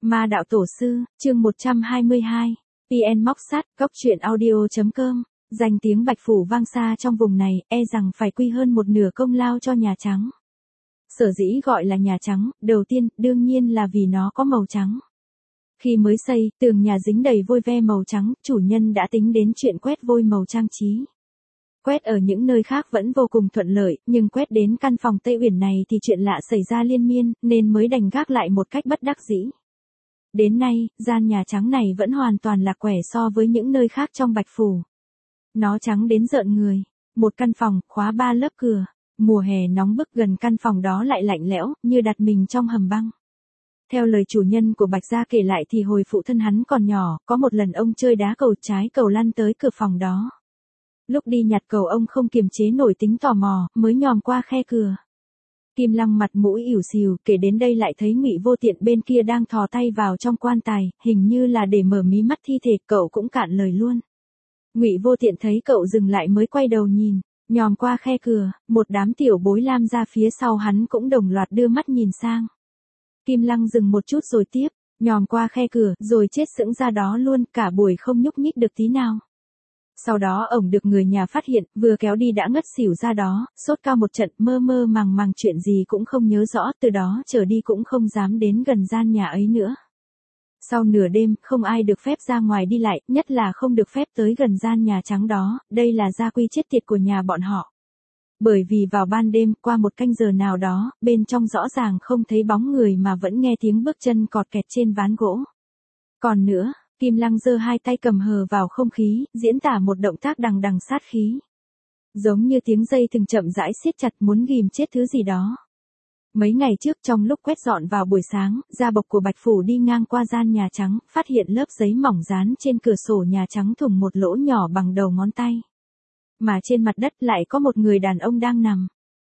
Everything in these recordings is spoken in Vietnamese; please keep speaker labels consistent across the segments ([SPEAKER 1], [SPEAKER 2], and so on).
[SPEAKER 1] Ma đạo tổ sư, chương 122, PN móc sắt, góc truyện audio.com, danh tiếng Bạch Phủ vang xa trong vùng này, e rằng phải quy hơn một nửa công lao cho Nhà Trắng. Sở dĩ gọi là Nhà Trắng, đầu tiên, đương nhiên là vì nó có màu trắng. Khi mới xây, tường nhà dính đầy vôi ve màu trắng, chủ nhân đã tính đến chuyện quét vôi màu trang trí. Quét ở những nơi khác vẫn vô cùng thuận lợi, nhưng quét đến căn phòng Tây Uyển này thì chuyện lạ xảy ra liên miên, nên mới đành gác lại một cách bất đắc dĩ. Đến nay, gian Nhà Trắng này vẫn hoàn toàn lạc quẻ so với những nơi khác trong Bạch Phủ. Nó trắng đến rợn người. Một căn phòng, khóa 3 lớp cửa. Mùa hè nóng bức, gần căn phòng đó lại lạnh lẽo, như đặt mình trong hầm băng. Theo lời chủ nhân của Bạch Gia kể lại thì hồi phụ thân hắn còn nhỏ, có một lần ông chơi đá cầu trái cầu lăn tới cửa phòng đó. Lúc đi nhặt cầu ông không kiềm chế nổi tính tò mò, mới nhòm qua khe cửa. Kim Lăng mặt mũi ỉu xìu, kể đến đây lại thấy Ngụy Vô Tiện bên kia đang thò tay vào trong quan tài, hình như là để mở mí mắt thi thể, cậu cũng cạn lời luôn. Ngụy Vô Tiện thấy cậu dừng lại mới quay đầu nhìn, nhòm qua khe cửa, một đám tiểu bối lam ra phía sau hắn cũng đồng loạt đưa mắt nhìn sang. Kim Lăng dừng một chút rồi tiếp, nhòm qua khe cửa, rồi chết sững ra đó luôn, cả buổi không nhúc nhích được tí nào. Sau đó ổng được người nhà phát hiện, vừa kéo đi đã ngất xỉu ra đó, sốt cao một trận, mơ mơ màng màng chuyện gì cũng không nhớ rõ, từ đó trở đi cũng không dám đến gần gian nhà ấy nữa. Sau nửa đêm, không ai được phép ra ngoài đi lại, nhất là không được phép tới gần gian Nhà Trắng đó, đây là gia quy chết tiệt của nhà bọn họ. Bởi vì vào ban đêm, qua một canh giờ nào đó, bên trong rõ ràng không thấy bóng người mà vẫn nghe tiếng bước chân cọt kẹt trên ván gỗ. Còn nữa, Kim Lăng giơ hai tay cầm hờ vào không khí, diễn tả một động tác đằng đằng sát khí. Giống như tiếng dây thừng chậm rãi siết chặt muốn ghim chết thứ gì đó. Mấy ngày trước trong lúc quét dọn vào buổi sáng, gia bộc của Bạch Phủ đi ngang qua gian Nhà Trắng, phát hiện lớp giấy mỏng dán trên cửa sổ Nhà Trắng thủng một lỗ nhỏ bằng đầu ngón tay. Mà trên mặt đất lại có một người đàn ông đang nằm.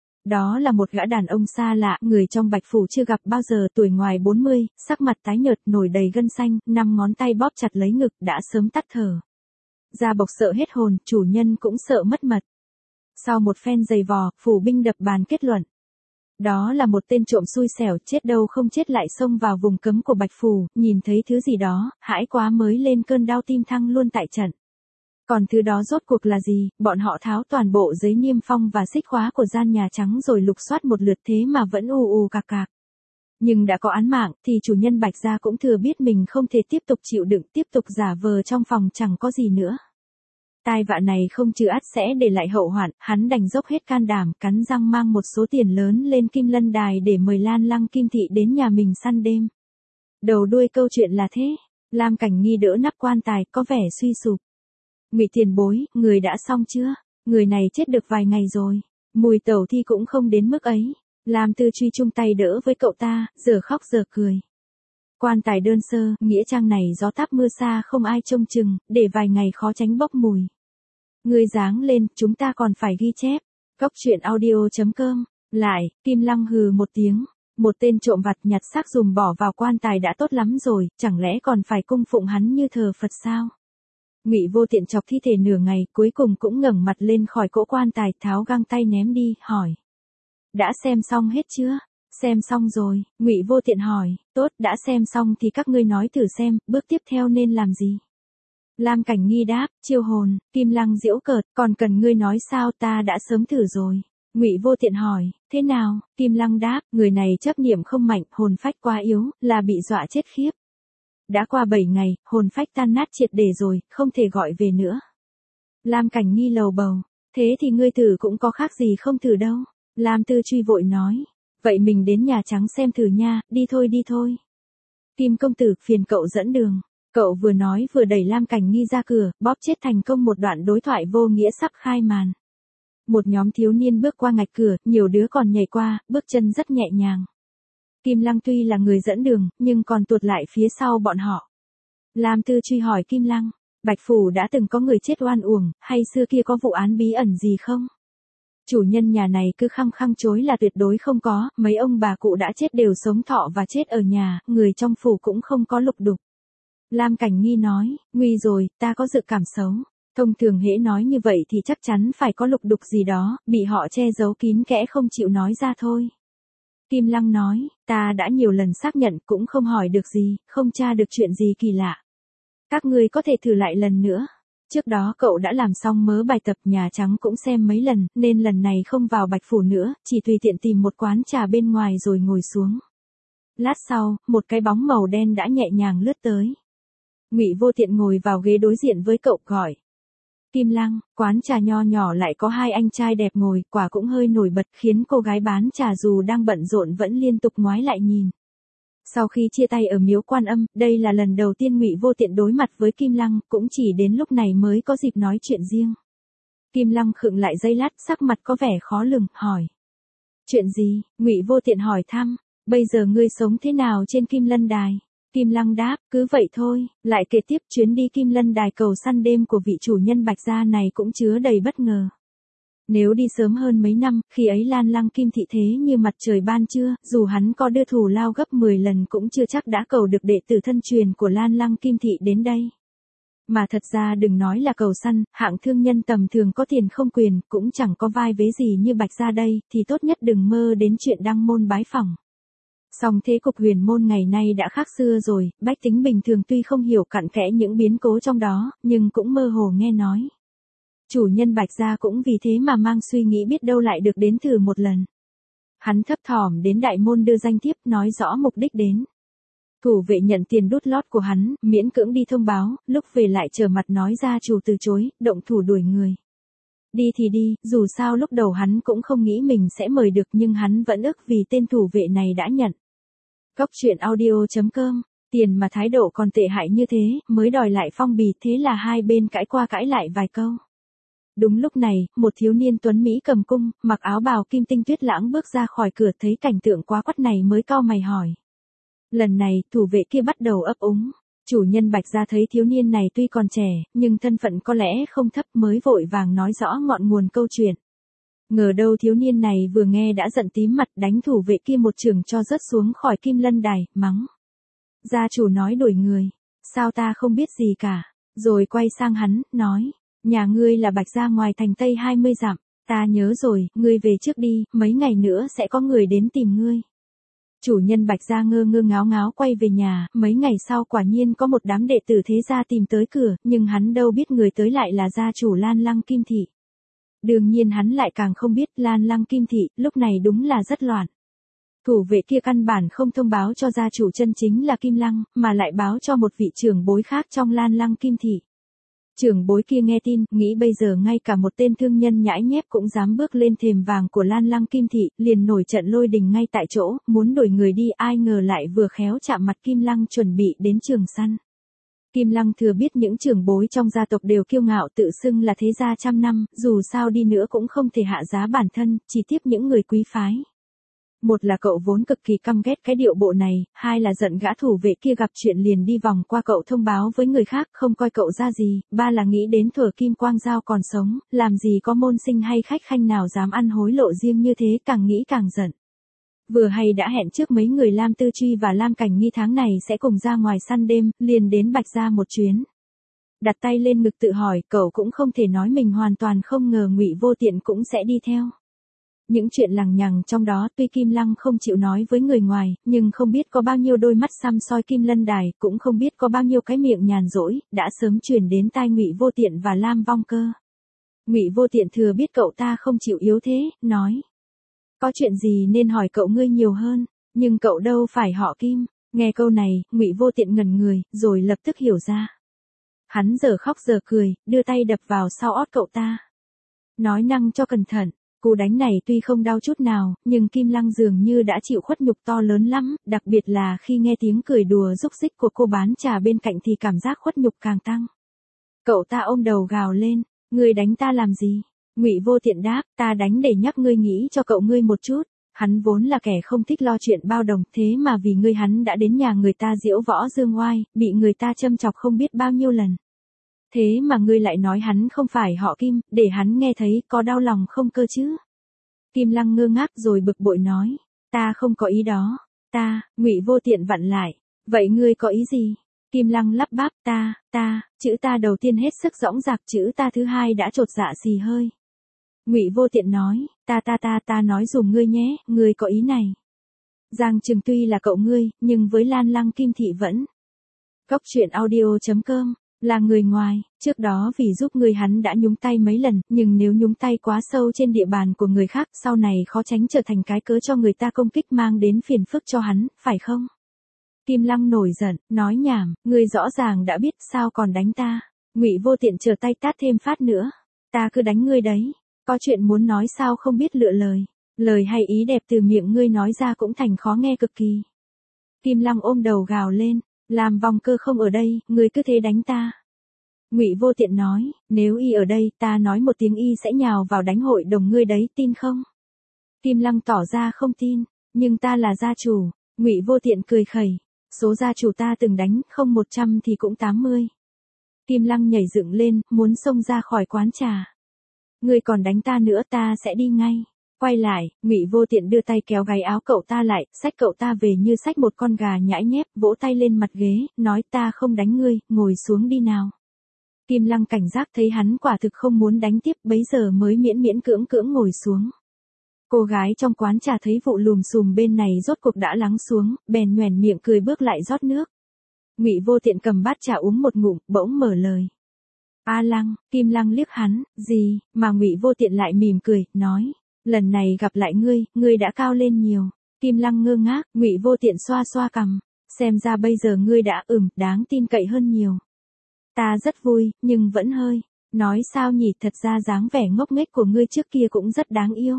[SPEAKER 1] Đó là một gã đàn ông xa lạ, người trong Bạch Phủ chưa gặp bao giờ, tuổi ngoài 40, sắc mặt tái nhợt, nổi đầy gân xanh, 5 ngón tay bóp chặt lấy ngực, đã sớm tắt thở. Gia bộc sợ hết hồn, chủ nhân cũng sợ mất mật. Sau một phen giày vò, phủ binh đập bàn kết luận. Đó là một tên trộm xui xẻo, chết đâu không chết lại xông vào vùng cấm của Bạch Phủ, nhìn thấy thứ gì đó, hãi quá mới lên cơn đau tim thăng luôn tại trận. Còn thứ đó rốt cuộc là gì, bọn họ tháo toàn bộ giấy niêm phong và xích khóa của gian Nhà Trắng rồi lục soát một lượt thế mà vẫn ù cạc cạc. Nhưng đã có án mạng, thì chủ nhân Bạch Gia cũng thừa biết mình không thể tiếp tục chịu đựng, tiếp tục giả vờ trong phòng chẳng có gì nữa. Tai vạ này không trừ ắt sẽ để lại hậu hoạn, hắn đành dốc hết can đảm, cắn răng mang một số tiền lớn lên Kim Lân Đài để mời Lan Lăng Kim Thị đến nhà mình săn đêm. Đầu đuôi câu chuyện là thế. Lam Cảnh Nghi đỡ nắp quan tài, có vẻ suy sụp. Ngụy tiền bối, người đã xong chưa? Người này chết được vài ngày rồi. Mùi tẩu thi cũng không đến mức ấy. Lam Tư Truy chung tay đỡ với cậu ta, giờ khóc giờ cười. Quan tài đơn sơ, nghĩa trang này gió táp mưa xa không ai trông chừng, để vài ngày khó tránh bốc mùi. Ngươi dáng lên, chúng ta còn phải ghi chép. Góc truyện audio.com. Lại, Kim Lăng hừ một tiếng. Một tên trộm vặt nhặt xác dùm bỏ vào quan tài đã tốt lắm rồi, chẳng lẽ còn phải cung phụng hắn như thờ Phật sao? Ngụy Vô Tiện chọc thi thể nửa ngày, cuối cùng cũng ngẩng mặt lên khỏi cỗ quan tài, tháo găng tay ném đi, hỏi. Đã xem xong hết chưa? Xem xong rồi, Ngụy Vô Tiện hỏi, tốt, đã xem xong thì các ngươi nói thử xem, bước tiếp theo nên làm gì? Lam Cảnh Nghi đáp, chiêu hồn. Kim Lăng giễu cợt, còn cần ngươi nói sao, ta đã sớm thử rồi. Ngụy Vô Tiện hỏi, thế nào? Kim Lăng đáp, người này chấp niệm không mạnh, hồn phách quá yếu, là bị dọa chết khiếp. Đã qua 7 ngày, hồn phách tan nát triệt để rồi, không thể gọi về nữa. Lam Cảnh Nghi lầu bầu, thế thì ngươi thử cũng có khác gì không thử đâu. Lam Tư Truy vội nói, vậy mình đến Nhà Trắng xem thử nha, đi thôi. Kim công tử, phiền cậu dẫn đường. Cậu vừa nói vừa đẩy Lam Cảnh Nghi ra cửa, bóp chết thành công một đoạn đối thoại vô nghĩa sắp khai màn. Một nhóm thiếu niên bước qua ngạch cửa, nhiều đứa còn nhảy qua, bước chân rất nhẹ nhàng. Kim Lăng tuy là người dẫn đường, nhưng còn tuột lại phía sau bọn họ. Lam Tư Truy hỏi Kim Lăng, Bạch Phủ đã từng có người chết oan uổng, hay xưa kia có vụ án bí ẩn gì không? Chủ nhân nhà này cứ khăng khăng chối là tuyệt đối không có, mấy ông bà cụ đã chết đều sống thọ và chết ở nhà, người trong phủ cũng không có lục đục. Lam Cảnh Nghi nói, nguy rồi, ta có dự cảm xấu. Thông thường hễ nói như vậy thì chắc chắn phải có lục đục gì đó, bị họ che giấu kín kẽ không chịu nói ra thôi. Kim Lăng nói, ta đã nhiều lần xác nhận cũng không hỏi được gì, không tra được chuyện gì kỳ lạ. Các ngươi có thể thử lại lần nữa. Trước đó cậu đã làm xong mớ bài tập, Nhà Trắng cũng xem mấy lần, nên lần này không vào Bạch Phủ nữa, chỉ tùy tiện tìm một quán trà bên ngoài rồi ngồi xuống. Lát sau, một cái bóng màu đen đã nhẹ nhàng lướt tới. Ngụy Vô Tiện ngồi vào ghế đối diện với cậu, gọi. Kim Lăng, quán trà nho nhỏ lại có hai anh trai đẹp ngồi, quả cũng hơi nổi bật, khiến cô gái bán trà dù đang bận rộn vẫn liên tục ngoái lại nhìn. Sau khi chia tay ở Miếu Quan Âm, đây là lần đầu tiên Ngụy Vô Tiện đối mặt với Kim Lăng, cũng chỉ đến lúc này mới có dịp nói chuyện riêng. Kim Lăng khựng lại giây lát, sắc mặt có vẻ khó lường, hỏi. Chuyện gì? Ngụy Vô Tiện hỏi thăm. Bây giờ ngươi sống thế nào trên Kim Lân Đài? Kim Lăng đáp, cứ vậy thôi. Lại kể tiếp, chuyến đi Kim Lân Đài cầu săn đêm của vị chủ nhân Bạch gia này cũng chứa đầy bất ngờ. Nếu đi sớm hơn mấy năm, khi ấy Lan Lăng Kim Thị thế như mặt trời ban trưa, dù hắn có đưa thù lao gấp 10 lần cũng chưa chắc đã cầu được đệ tử thân truyền của Lan Lăng Kim Thị đến đây. Mà thật ra đừng nói là cầu săn, hạng thương nhân tầm thường có tiền không quyền, cũng chẳng có vai vế gì như Bạch gia đây, thì tốt nhất đừng mơ đến chuyện đăng môn bái phỏng. Song thế cục huyền môn ngày nay đã khác xưa rồi, bách tính bình thường tuy không hiểu cặn kẽ những biến cố trong đó, nhưng cũng mơ hồ nghe nói. Chủ nhân Bạch gia cũng vì thế mà mang suy nghĩ biết đâu lại được đến thử một lần. Hắn thấp thỏm đến đại môn đưa danh thiếp, nói rõ mục đích đến. Thủ vệ nhận tiền đút lót của hắn, miễn cưỡng đi thông báo, lúc về lại trở mặt nói gia chủ từ chối, động thủ đuổi người. Đi thì đi, dù sao lúc đầu hắn cũng không nghĩ mình sẽ mời được, nhưng hắn vẫn ức vì tên thủ vệ này đã nhận. Cóc truyện audio.com, tiền mà thái độ còn tệ hại như thế, mới đòi lại phong bì, thế là hai bên cãi qua cãi lại vài câu. Đúng lúc này, một thiếu niên tuấn Mỹ cầm cung, mặc áo bào kim tinh tuyết lãng bước ra khỏi cửa, thấy cảnh tượng quá quắt này mới cau mày hỏi. Lần này, thủ vệ kia bắt đầu ấp úng. Chủ nhân Bạch gia thấy thiếu niên này tuy còn trẻ, nhưng thân phận có lẽ không thấp, mới vội vàng nói rõ ngọn nguồn câu chuyện. Ngờ đâu thiếu niên này vừa nghe đã giận tím mặt, đánh thủ vệ kia một chưởng cho rớt xuống khỏi Kim Lân Đài, mắng. Gia chủ nói đuổi người, sao ta không biết gì cả, rồi quay sang hắn, nói. Nhà ngươi là Bạch gia ngoài thành Tây 20 dặm, ta nhớ rồi, ngươi về trước đi, mấy ngày nữa sẽ có người đến tìm ngươi. Chủ nhân Bạch gia ngơ ngơ ngáo ngáo quay về nhà, mấy ngày sau quả nhiên có một đám đệ tử thế gia tìm tới cửa, nhưng hắn đâu biết người tới lại là gia chủ Lan Lăng Kim Thị. Đương nhiên hắn lại càng không biết Lan Lăng Kim Thị, lúc này đúng là rất loạn. Thủ vệ kia căn bản không thông báo cho gia chủ chân chính là Kim Lăng, mà lại báo cho một vị trưởng bối khác trong Lan Lăng Kim Thị. Trưởng bối kia nghe tin, nghĩ bây giờ ngay cả một tên thương nhân nhãi nhép cũng dám bước lên thềm vàng của Lan Lăng Kim Thị, liền nổi trận lôi đình ngay tại chỗ, muốn đuổi người đi, ai ngờ lại vừa khéo chạm mặt Kim Lăng chuẩn bị đến trường săn. Kim Lăng thừa biết những trưởng bối trong gia tộc đều kiêu ngạo tự xưng là thế gia trăm năm, dù sao đi nữa cũng không thể hạ giá bản thân, chỉ tiếp những người quý phái. Một là cậu vốn cực kỳ căm ghét cái điệu bộ này, hai là giận gã thủ vệ kia gặp chuyện liền đi vòng qua cậu thông báo với người khác, không coi cậu ra gì, ba là nghĩ đến thuở Kim Quang Giao còn sống, làm gì có môn sinh hay khách khanh nào dám ăn hối lộ riêng như thế, càng nghĩ càng giận. Vừa hay đã hẹn trước mấy người Lam Tư Truy và Lam Cảnh Nghi tháng này sẽ cùng ra ngoài săn đêm, liền đến Bạch gia một chuyến. Đặt tay lên ngực tự hỏi, cậu cũng không thể nói mình hoàn toàn không ngờ Ngụy Vô Tiện cũng sẽ đi theo. Những chuyện lằng nhằng trong đó tuy Kim Lăng không chịu nói với người ngoài, nhưng không biết có bao nhiêu đôi mắt săm soi Kim Lân Đài, cũng không biết có bao nhiêu cái miệng nhàn rỗi, đã sớm truyền đến tai Ngụy Vô Tiện và Lam Vong Cơ. Ngụy Vô Tiện thừa biết cậu ta không chịu yếu thế, nói. Có chuyện gì nên hỏi cậu ngươi nhiều hơn, nhưng cậu đâu phải họ Kim. Nghe câu này, Ngụy Vô Tiện ngẩn người, rồi lập tức hiểu ra. Hắn giờ khóc giờ cười, đưa tay đập vào sau ót cậu ta. Nói năng cho cẩn thận. Cú đánh này tuy không đau chút nào, nhưng Kim Lăng dường như đã chịu khuất nhục to lớn lắm, đặc biệt là khi nghe tiếng cười đùa rúc rích của cô bán trà bên cạnh thì cảm giác khuất nhục càng tăng. Cậu ta ôm đầu gào lên, ngươi đánh ta làm gì? Ngụy Vô Tiện đáp, ta đánh để nhắc ngươi nghĩ cho cậu ngươi một chút. Hắn vốn là kẻ không thích lo chuyện bao đồng, thế mà vì ngươi hắn đã đến nhà người ta diễu võ dương oai, bị người ta châm chọc không biết bao nhiêu lần. Thế mà ngươi lại nói hắn không phải họ Kim, để hắn nghe thấy có đau lòng không cơ chứ? Kim Lăng ngơ ngác rồi bực bội nói, ta không có ý đó, Ngụy Vô Tiện vặn lại, vậy ngươi có ý gì? Kim Lăng lắp bắp, chữ ta đầu tiên hết sức dõng dạc, chữ ta thứ hai đã chột dạ xì hơi. Ngụy Vô Tiện nói, ta nói dùm ngươi nhé, ngươi có ý này. Giang Trừng tuy là cậu ngươi, nhưng với Lan Lăng Kim Thị vẫn. Cốc truyện audio.com, là người ngoài, trước đó vì giúp người hắn đã nhúng tay mấy lần, nhưng nếu nhúng tay quá sâu trên địa bàn của người khác, sau này khó tránh trở thành cái cớ cho người ta công kích mang đến phiền phức cho hắn, phải không? Kim Lăng nổi giận, nói nhảm, ngươi rõ ràng đã biết sao còn đánh ta. Ngụy Vô Tiện trở tay tát thêm phát nữa. Ta cứ đánh ngươi đấy, có chuyện muốn nói sao không biết lựa lời. Lời hay ý đẹp từ miệng ngươi nói ra cũng thành khó nghe cực kỳ. Kim Lăng ôm đầu gào lên, làm vòng cơ không ở đây, ngươi cứ thế đánh ta. Ngụy Vô Tiện nói, nếu y ở đây, ta nói một tiếng y sẽ nhào vào đánh hội đồng ngươi đấy, tin không? Kim Lăng tỏ ra không tin, nhưng ta là gia chủ. Ngụy Vô Tiện cười khẩy, số gia chủ ta từng đánh, không 100 thì cũng 80. Kim Lăng nhảy dựng lên, muốn xông ra khỏi quán trà. Ngươi còn đánh ta nữa, ta sẽ đi ngay. Quay lại, Ngụy Vô Tiện đưa tay kéo gáy áo cậu ta lại, xách cậu ta về như xách một con gà nhãi nhép, vỗ tay lên mặt ghế, nói ta không đánh ngươi, ngồi xuống đi nào. Kim Lăng cảnh giác thấy hắn quả thực không muốn đánh tiếp, bấy giờ mới miễn miễn cưỡng cưỡng ngồi xuống. Cô gái trong quán trà thấy vụ lùm xùm bên này rốt cuộc đã lắng xuống, bèn nhoẻn miệng cười bước lại rót nước. Ngụy Vô Tiện cầm bát trà uống một ngụm, bỗng mở lời. A Lăng, Kim Lăng liếc hắn, gì, mà Ngụy Vô Tiện lại mỉm cười, nói, lần này gặp lại ngươi đã cao lên nhiều. Kim Lăng ngơ ngác, Ngụy Vô Tiện xoa xoa cằm, xem ra bây giờ ngươi đã đáng tin cậy hơn nhiều. Ta rất vui, nhưng vẫn hơi, nói sao nhỉ, thật ra dáng vẻ ngốc nghếch của ngươi trước kia cũng rất đáng yêu.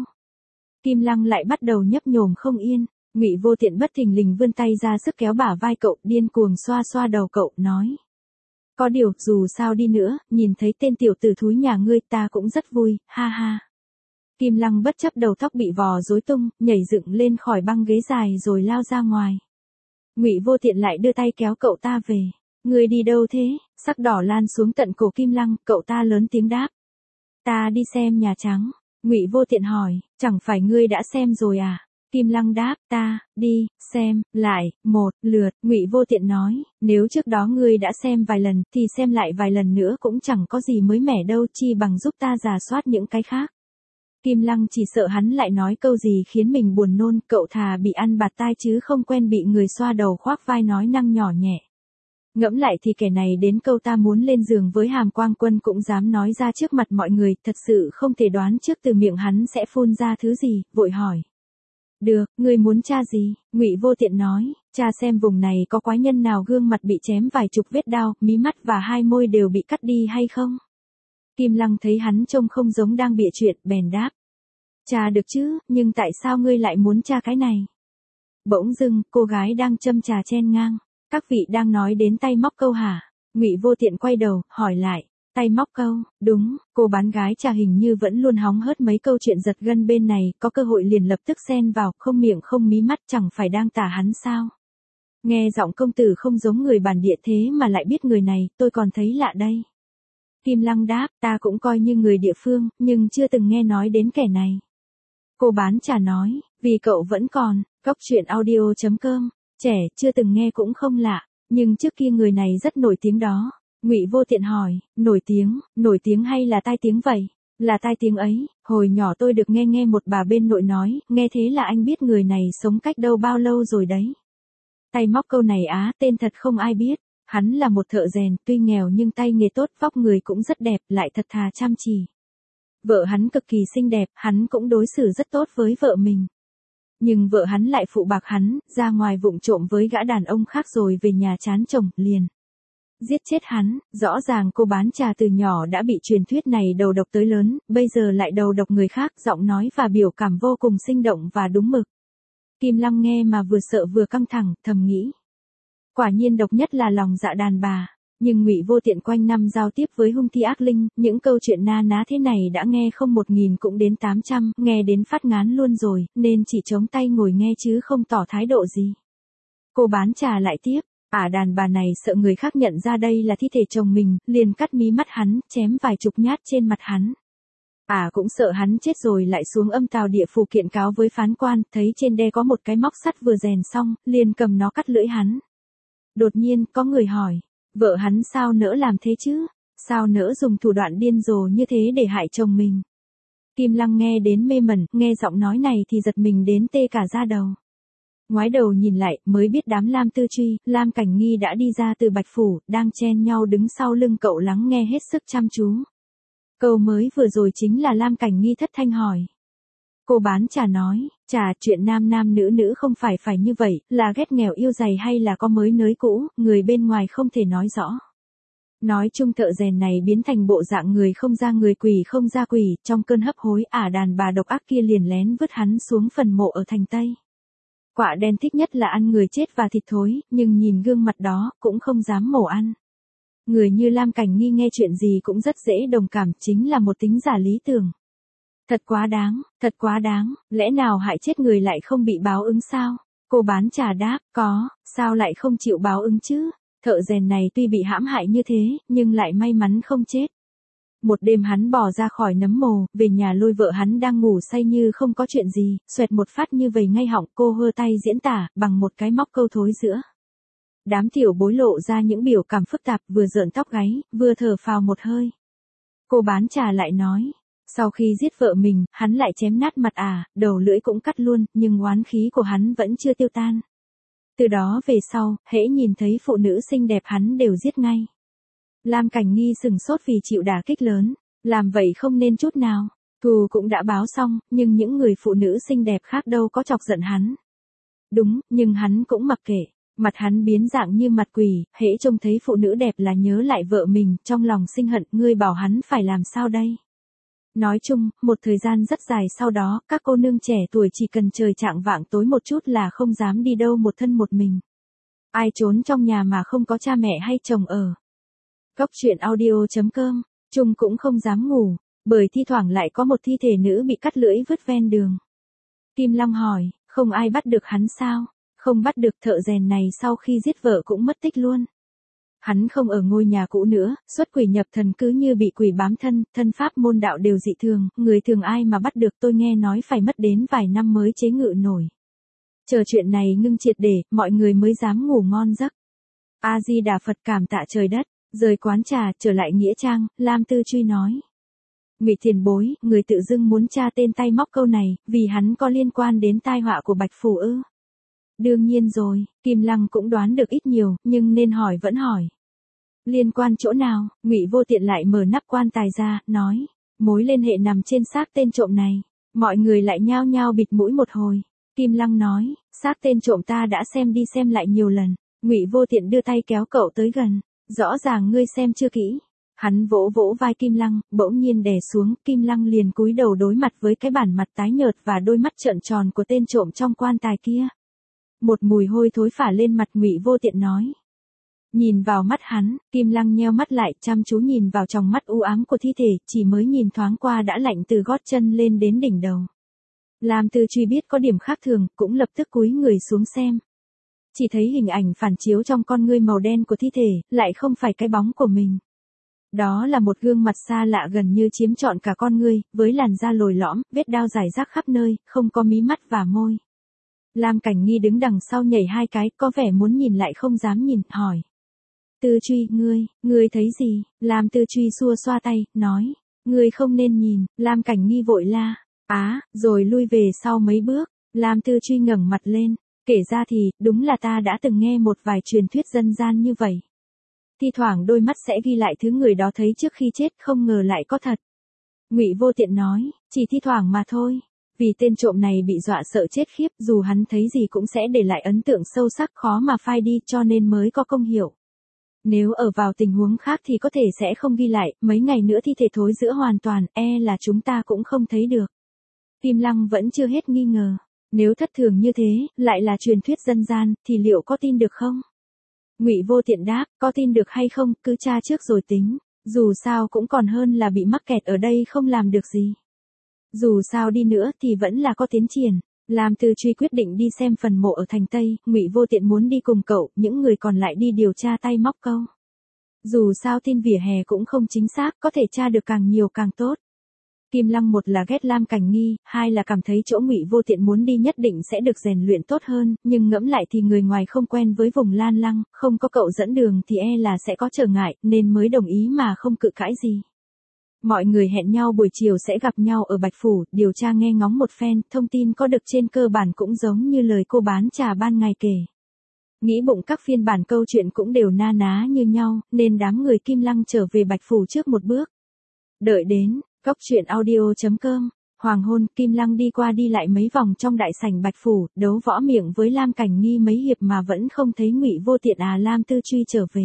[SPEAKER 1] Kim Lăng lại bắt đầu nhấp nhổm không yên. Ngụy Vô Tiện bất thình lình vươn tay ra sức kéo bả vai cậu, điên cuồng xoa xoa đầu cậu, nói. Có điều, dù sao đi nữa, nhìn thấy tên tiểu tử thúi nhà ngươi ta cũng rất vui, ha ha. Kim Lăng bất chấp đầu tóc bị vò rối tung, nhảy dựng lên khỏi băng ghế dài rồi lao ra ngoài. Ngụy Vô Tiện lại đưa tay kéo cậu ta về. Ngươi đi đâu thế? Sắc đỏ lan xuống tận cổ Kim Lăng, cậu ta lớn tiếng đáp. Ta đi xem Nhà Trắng. Ngụy Vô Tiện hỏi, chẳng phải ngươi đã xem rồi à? Kim Lăng đáp, ta, đi, xem, lại, một lượt. Ngụy Vô Tiện nói, nếu trước đó ngươi đã xem vài lần, thì xem lại vài lần nữa cũng chẳng có gì mới mẻ đâu, chi bằng giúp ta rà soát những cái khác. Kim Lăng chỉ sợ hắn lại nói câu gì khiến mình buồn nôn, cậu thà bị ăn bạt tai chứ không quen bị người xoa đầu khoác vai nói năng nhỏ nhẹ. Ngẫm lại thì kẻ này đến câu ta muốn lên giường với Hàm Quang Quân cũng dám nói ra trước mặt mọi người, thật sự không thể đoán trước từ miệng hắn sẽ phun ra thứ gì, vội hỏi. Được, ngươi muốn tra gì? Ngụy Vô Tiện nói, tra xem vùng này có quái nhân nào gương mặt bị chém vài chục vết đao, mí mắt và hai môi đều bị cắt đi hay không? Kim Lăng thấy hắn trông không giống đang bịa chuyện, bèn đáp. Tra được chứ, nhưng tại sao ngươi lại muốn tra cái này? Bỗng dưng, cô gái đang châm trà chen ngang. Các vị đang nói đến tay móc câu hả? Ngụy Vô Tiện quay đầu, hỏi lại. Tay móc câu, đúng, cô bán gái trà hình như vẫn luôn hóng hớt mấy câu chuyện giật gân bên này, có cơ hội liền lập tức xen vào, không miệng không mí mắt, chẳng phải đang tả hắn sao? Nghe giọng công tử không giống người bản địa thế mà lại biết người này, tôi còn thấy lạ đây. Kim Lăng đáp, ta cũng coi như người địa phương, nhưng chưa từng nghe nói đến kẻ này. Cô bán trà nói, vì cậu vẫn còn, cốc truyện audio.com, trẻ, chưa từng nghe cũng không lạ, nhưng trước kia người này rất nổi tiếng đó. Ngụy Vô Tiện hỏi, nổi tiếng hay là tai tiếng vậy? Là tai tiếng ấy, hồi nhỏ tôi được nghe một bà bên nội nói, nghe thế là anh biết người này sống cách đâu bao lâu rồi đấy. Tay móc câu này á, tên thật không ai biết. Hắn là một thợ rèn, tuy nghèo nhưng tay nghề tốt, vóc người cũng rất đẹp, lại thật thà chăm chỉ. Vợ hắn cực kỳ xinh đẹp, hắn cũng đối xử rất tốt với vợ mình. Nhưng vợ hắn lại phụ bạc hắn, ra ngoài vụng trộm với gã đàn ông khác rồi về nhà chán chồng, liền giết chết hắn. Rõ ràng cô bán trà từ nhỏ đã bị truyền thuyết này đầu độc tới lớn, bây giờ lại đầu độc người khác, giọng nói và biểu cảm vô cùng sinh động và đúng mực. Kim Lăng nghe mà vừa sợ vừa căng thẳng, thầm nghĩ. Quả nhiên độc nhất là lòng dạ đàn bà. Nhưng Ngụy Vô Tiện quanh năm giao tiếp với hung thi ác linh, những câu chuyện na ná thế này đã nghe không 1000 cũng đến 800, nghe đến phát ngán luôn rồi, nên chỉ chống tay ngồi nghe chứ không tỏ thái độ gì. Cô bán trà lại tiếp, đàn bà này sợ người khác nhận ra đây là thi thể chồng mình, liền cắt mí mắt hắn, chém vài chục nhát trên mặt hắn. Cũng sợ hắn chết rồi lại xuống âm tào địa phủ kiện cáo với phán quan, thấy trên đe có một cái móc sắt vừa rèn xong, liền cầm nó cắt lưỡi hắn. Đột nhiên, có người hỏi, vợ hắn sao nỡ làm thế chứ? Sao nỡ dùng thủ đoạn điên rồ như thế để hại chồng mình? Kim Lăng nghe đến mê mẩn, nghe giọng nói này thì giật mình đến tê cả da đầu. Ngoái đầu nhìn lại, mới biết đám Lam Tư Truy, Lam Cảnh Nghi đã đi ra từ Bạch Phủ, đang chen nhau đứng sau lưng cậu lắng nghe hết sức chăm chú. Câu mới vừa rồi chính là Lam Cảnh Nghi thất thanh hỏi. Cô bán trà nói, trà chuyện nam nam nữ nữ không phải như vậy, là ghét nghèo yêu dày hay là có mới nới cũ, người bên ngoài không thể nói rõ. Nói chung thợ rèn này biến thành bộ dạng người không ra người quỷ không ra quỷ, trong cơn hấp hối đàn bà độc ác kia liền lén vứt hắn xuống phần mộ ở thành Tây. Quạ đen thích nhất là ăn người chết và thịt thối, nhưng nhìn gương mặt đó, cũng không dám mổ ăn. Người như Lam Cảnh Nghi nghe chuyện gì cũng rất dễ đồng cảm, chính là một tính giả lý tưởng. Thật quá đáng, lẽ nào hại chết người lại không bị báo ứng sao? Cô bán trà đáp, có, sao lại không chịu báo ứng chứ? Thợ rèn này tuy bị hãm hại như thế, nhưng lại may mắn không chết. Một đêm hắn bỏ ra khỏi nấm mồ, về nhà lôi vợ hắn đang ngủ say như không có chuyện gì, xoẹt một phát như vầy ngay họng, cô hơ tay diễn tả, bằng một cái móc câu thối giữa. Đám tiểu bối lộ ra những biểu cảm phức tạp, vừa rợn tóc gáy, vừa thở phào một hơi. Cô bán trà lại nói, sau khi giết vợ mình, hắn lại chém nát mặt đầu lưỡi cũng cắt luôn, nhưng oán khí của hắn vẫn chưa tiêu tan. Từ đó về sau, hễ nhìn thấy phụ nữ xinh đẹp hắn đều giết ngay. Lam Cảnh Nghi sừng sốt vì chịu đả kích lớn, làm vậy không nên chút nào, thù cũng đã báo xong, nhưng những người phụ nữ xinh đẹp khác đâu có chọc giận hắn. Đúng, nhưng hắn cũng mặc kệ, mặt hắn biến dạng như mặt quỷ, hễ trông thấy phụ nữ đẹp là nhớ lại vợ mình, trong lòng sinh hận, ngươi bảo hắn phải làm sao đây? Nói chung, một thời gian rất dài sau đó, các cô nương trẻ tuổi chỉ cần trời chạng vạng tối một chút là không dám đi đâu một thân một mình. Ai trốn trong nhà mà không có cha mẹ hay chồng ở. Cốc truyện audio.com, Trung cũng không dám ngủ, bởi thi thoảng lại có một thi thể nữ bị cắt lưỡi vứt ven đường. Kim Long hỏi, không ai bắt được hắn sao? Không bắt được, thợ rèn này sau khi giết vợ cũng mất tích luôn. Hắn không ở ngôi nhà cũ nữa, xuất quỷ nhập thần cứ như bị quỷ bám thân, thân pháp môn đạo đều dị thường, người thường ai mà bắt được, tôi nghe nói phải mất đến vài năm mới chế ngự nổi. Chờ chuyện này ngưng triệt để, mọi người mới dám ngủ ngon giấc. A Di Đà Phật, cảm tạ trời đất. Rời quán trà, trở lại nghĩa trang, Lam Tư Truy nói. Ngụy Tiền Bối, người tự dưng muốn tra tên tay móc câu này, vì hắn có liên quan đến tai họa của Bạch Phủ ư? Đương nhiên rồi, Kim Lăng cũng đoán được ít nhiều, nhưng nên hỏi vẫn hỏi. Liên quan chỗ nào? Ngụy Vô Tiện lại mở nắp quan tài ra, nói. Mối liên hệ nằm trên xác tên trộm này. Mọi người lại nhao nhao bịt mũi một hồi. Kim Lăng nói, xác tên trộm ta đã xem đi xem lại nhiều lần. Ngụy Vô Tiện đưa tay kéo cậu tới gần. Rõ ràng ngươi xem chưa kỹ. Hắn vỗ vỗ vai Kim Lăng, bỗng nhiên đè xuống, Kim Lăng liền cúi đầu đối mặt với cái bản mặt tái nhợt và đôi mắt trợn tròn của tên trộm trong quan tài kia. Một mùi hôi thối phả lên mặt, Ngụy Vô Tiện nói. Nhìn vào mắt hắn, Kim Lăng nheo mắt lại, chăm chú nhìn vào tròng mắt u ám của thi thể, chỉ mới nhìn thoáng qua đã lạnh từ gót chân lên đến đỉnh đầu. Lam Tư Truy biết có điểm khác thường, cũng lập tức cúi người xuống xem. Chỉ thấy hình ảnh phản chiếu trong con ngươi màu đen của thi thể, lại không phải cái bóng của mình. Đó là một gương mặt xa lạ gần như chiếm trọn cả con ngươi, với làn da lồi lõm, vết đao rải rác khắp nơi, không có mí mắt và môi. Lam Cảnh Nghi đứng đằng sau nhảy hai cái, có vẻ muốn nhìn lại không dám nhìn, hỏi. Tư Truy, ngươi thấy gì? Lam Tư Truy xua xoa tay, nói. Ngươi không nên nhìn, Lam Cảnh Nghi vội la. Rồi lui về sau mấy bước, Lam Tư Truy ngẩng mặt lên. Kể ra thì, đúng là ta đã từng nghe một vài truyền thuyết dân gian như vậy. Thi thoảng đôi mắt sẽ ghi lại thứ người đó thấy trước khi chết, không ngờ lại có thật. Ngụy Vô Tiện nói, chỉ thi thoảng mà thôi. Vì tên trộm này bị dọa sợ chết khiếp, dù hắn thấy gì cũng sẽ để lại ấn tượng sâu sắc khó mà phai đi, cho nên mới có công hiệu. Nếu ở vào tình huống khác thì có thể sẽ không ghi lại, mấy ngày nữa thi thể thối rữa hoàn toàn, là chúng ta cũng không thấy được. Kim Lăng vẫn chưa hết nghi ngờ. Nếu thất thường như thế, lại là truyền thuyết dân gian, thì liệu có tin được không? Ngụy Vô Tiện đáp, có tin được hay không, cứ tra trước rồi tính. Dù sao cũng còn hơn là bị mắc kẹt ở đây không làm được gì. Dù sao đi nữa thì vẫn là có tiến triển. Lam Tư Truy quyết định đi xem phần mộ ở thành Tây, Ngụy Vô Tiện muốn đi cùng cậu, những người còn lại đi điều tra tay móc câu. Dù sao tin vỉa hè cũng không chính xác, có thể tra được càng nhiều càng tốt. Kim Lăng một là ghét Lam Cảnh Nghi, hai là cảm thấy chỗ Ngụy Vô Tiện muốn đi nhất định sẽ được rèn luyện tốt hơn, nhưng ngẫm lại thì người ngoài không quen với vùng Lan Lăng, không có cậu dẫn đường thì là sẽ có trở ngại, nên mới đồng ý mà không cự cãi gì. Mọi người hẹn nhau buổi chiều sẽ gặp nhau ở Bạch Phủ, điều tra nghe ngóng một phen, thông tin có được trên cơ bản cũng giống như lời cô bán trà ban ngày kể. Nghĩ bụng các phiên bản câu chuyện cũng đều na ná như nhau, nên đám người Kim Lăng trở về Bạch Phủ trước một bước. Đợi đến, cóc truyện audio.com, hoàng hôn, Kim Lăng đi qua đi lại mấy vòng trong đại sảnh Bạch Phủ, đấu võ miệng với Lam Cảnh Nghi mấy hiệp mà vẫn không thấy Ngụy Vô Tiện Lam Tư Truy trở về.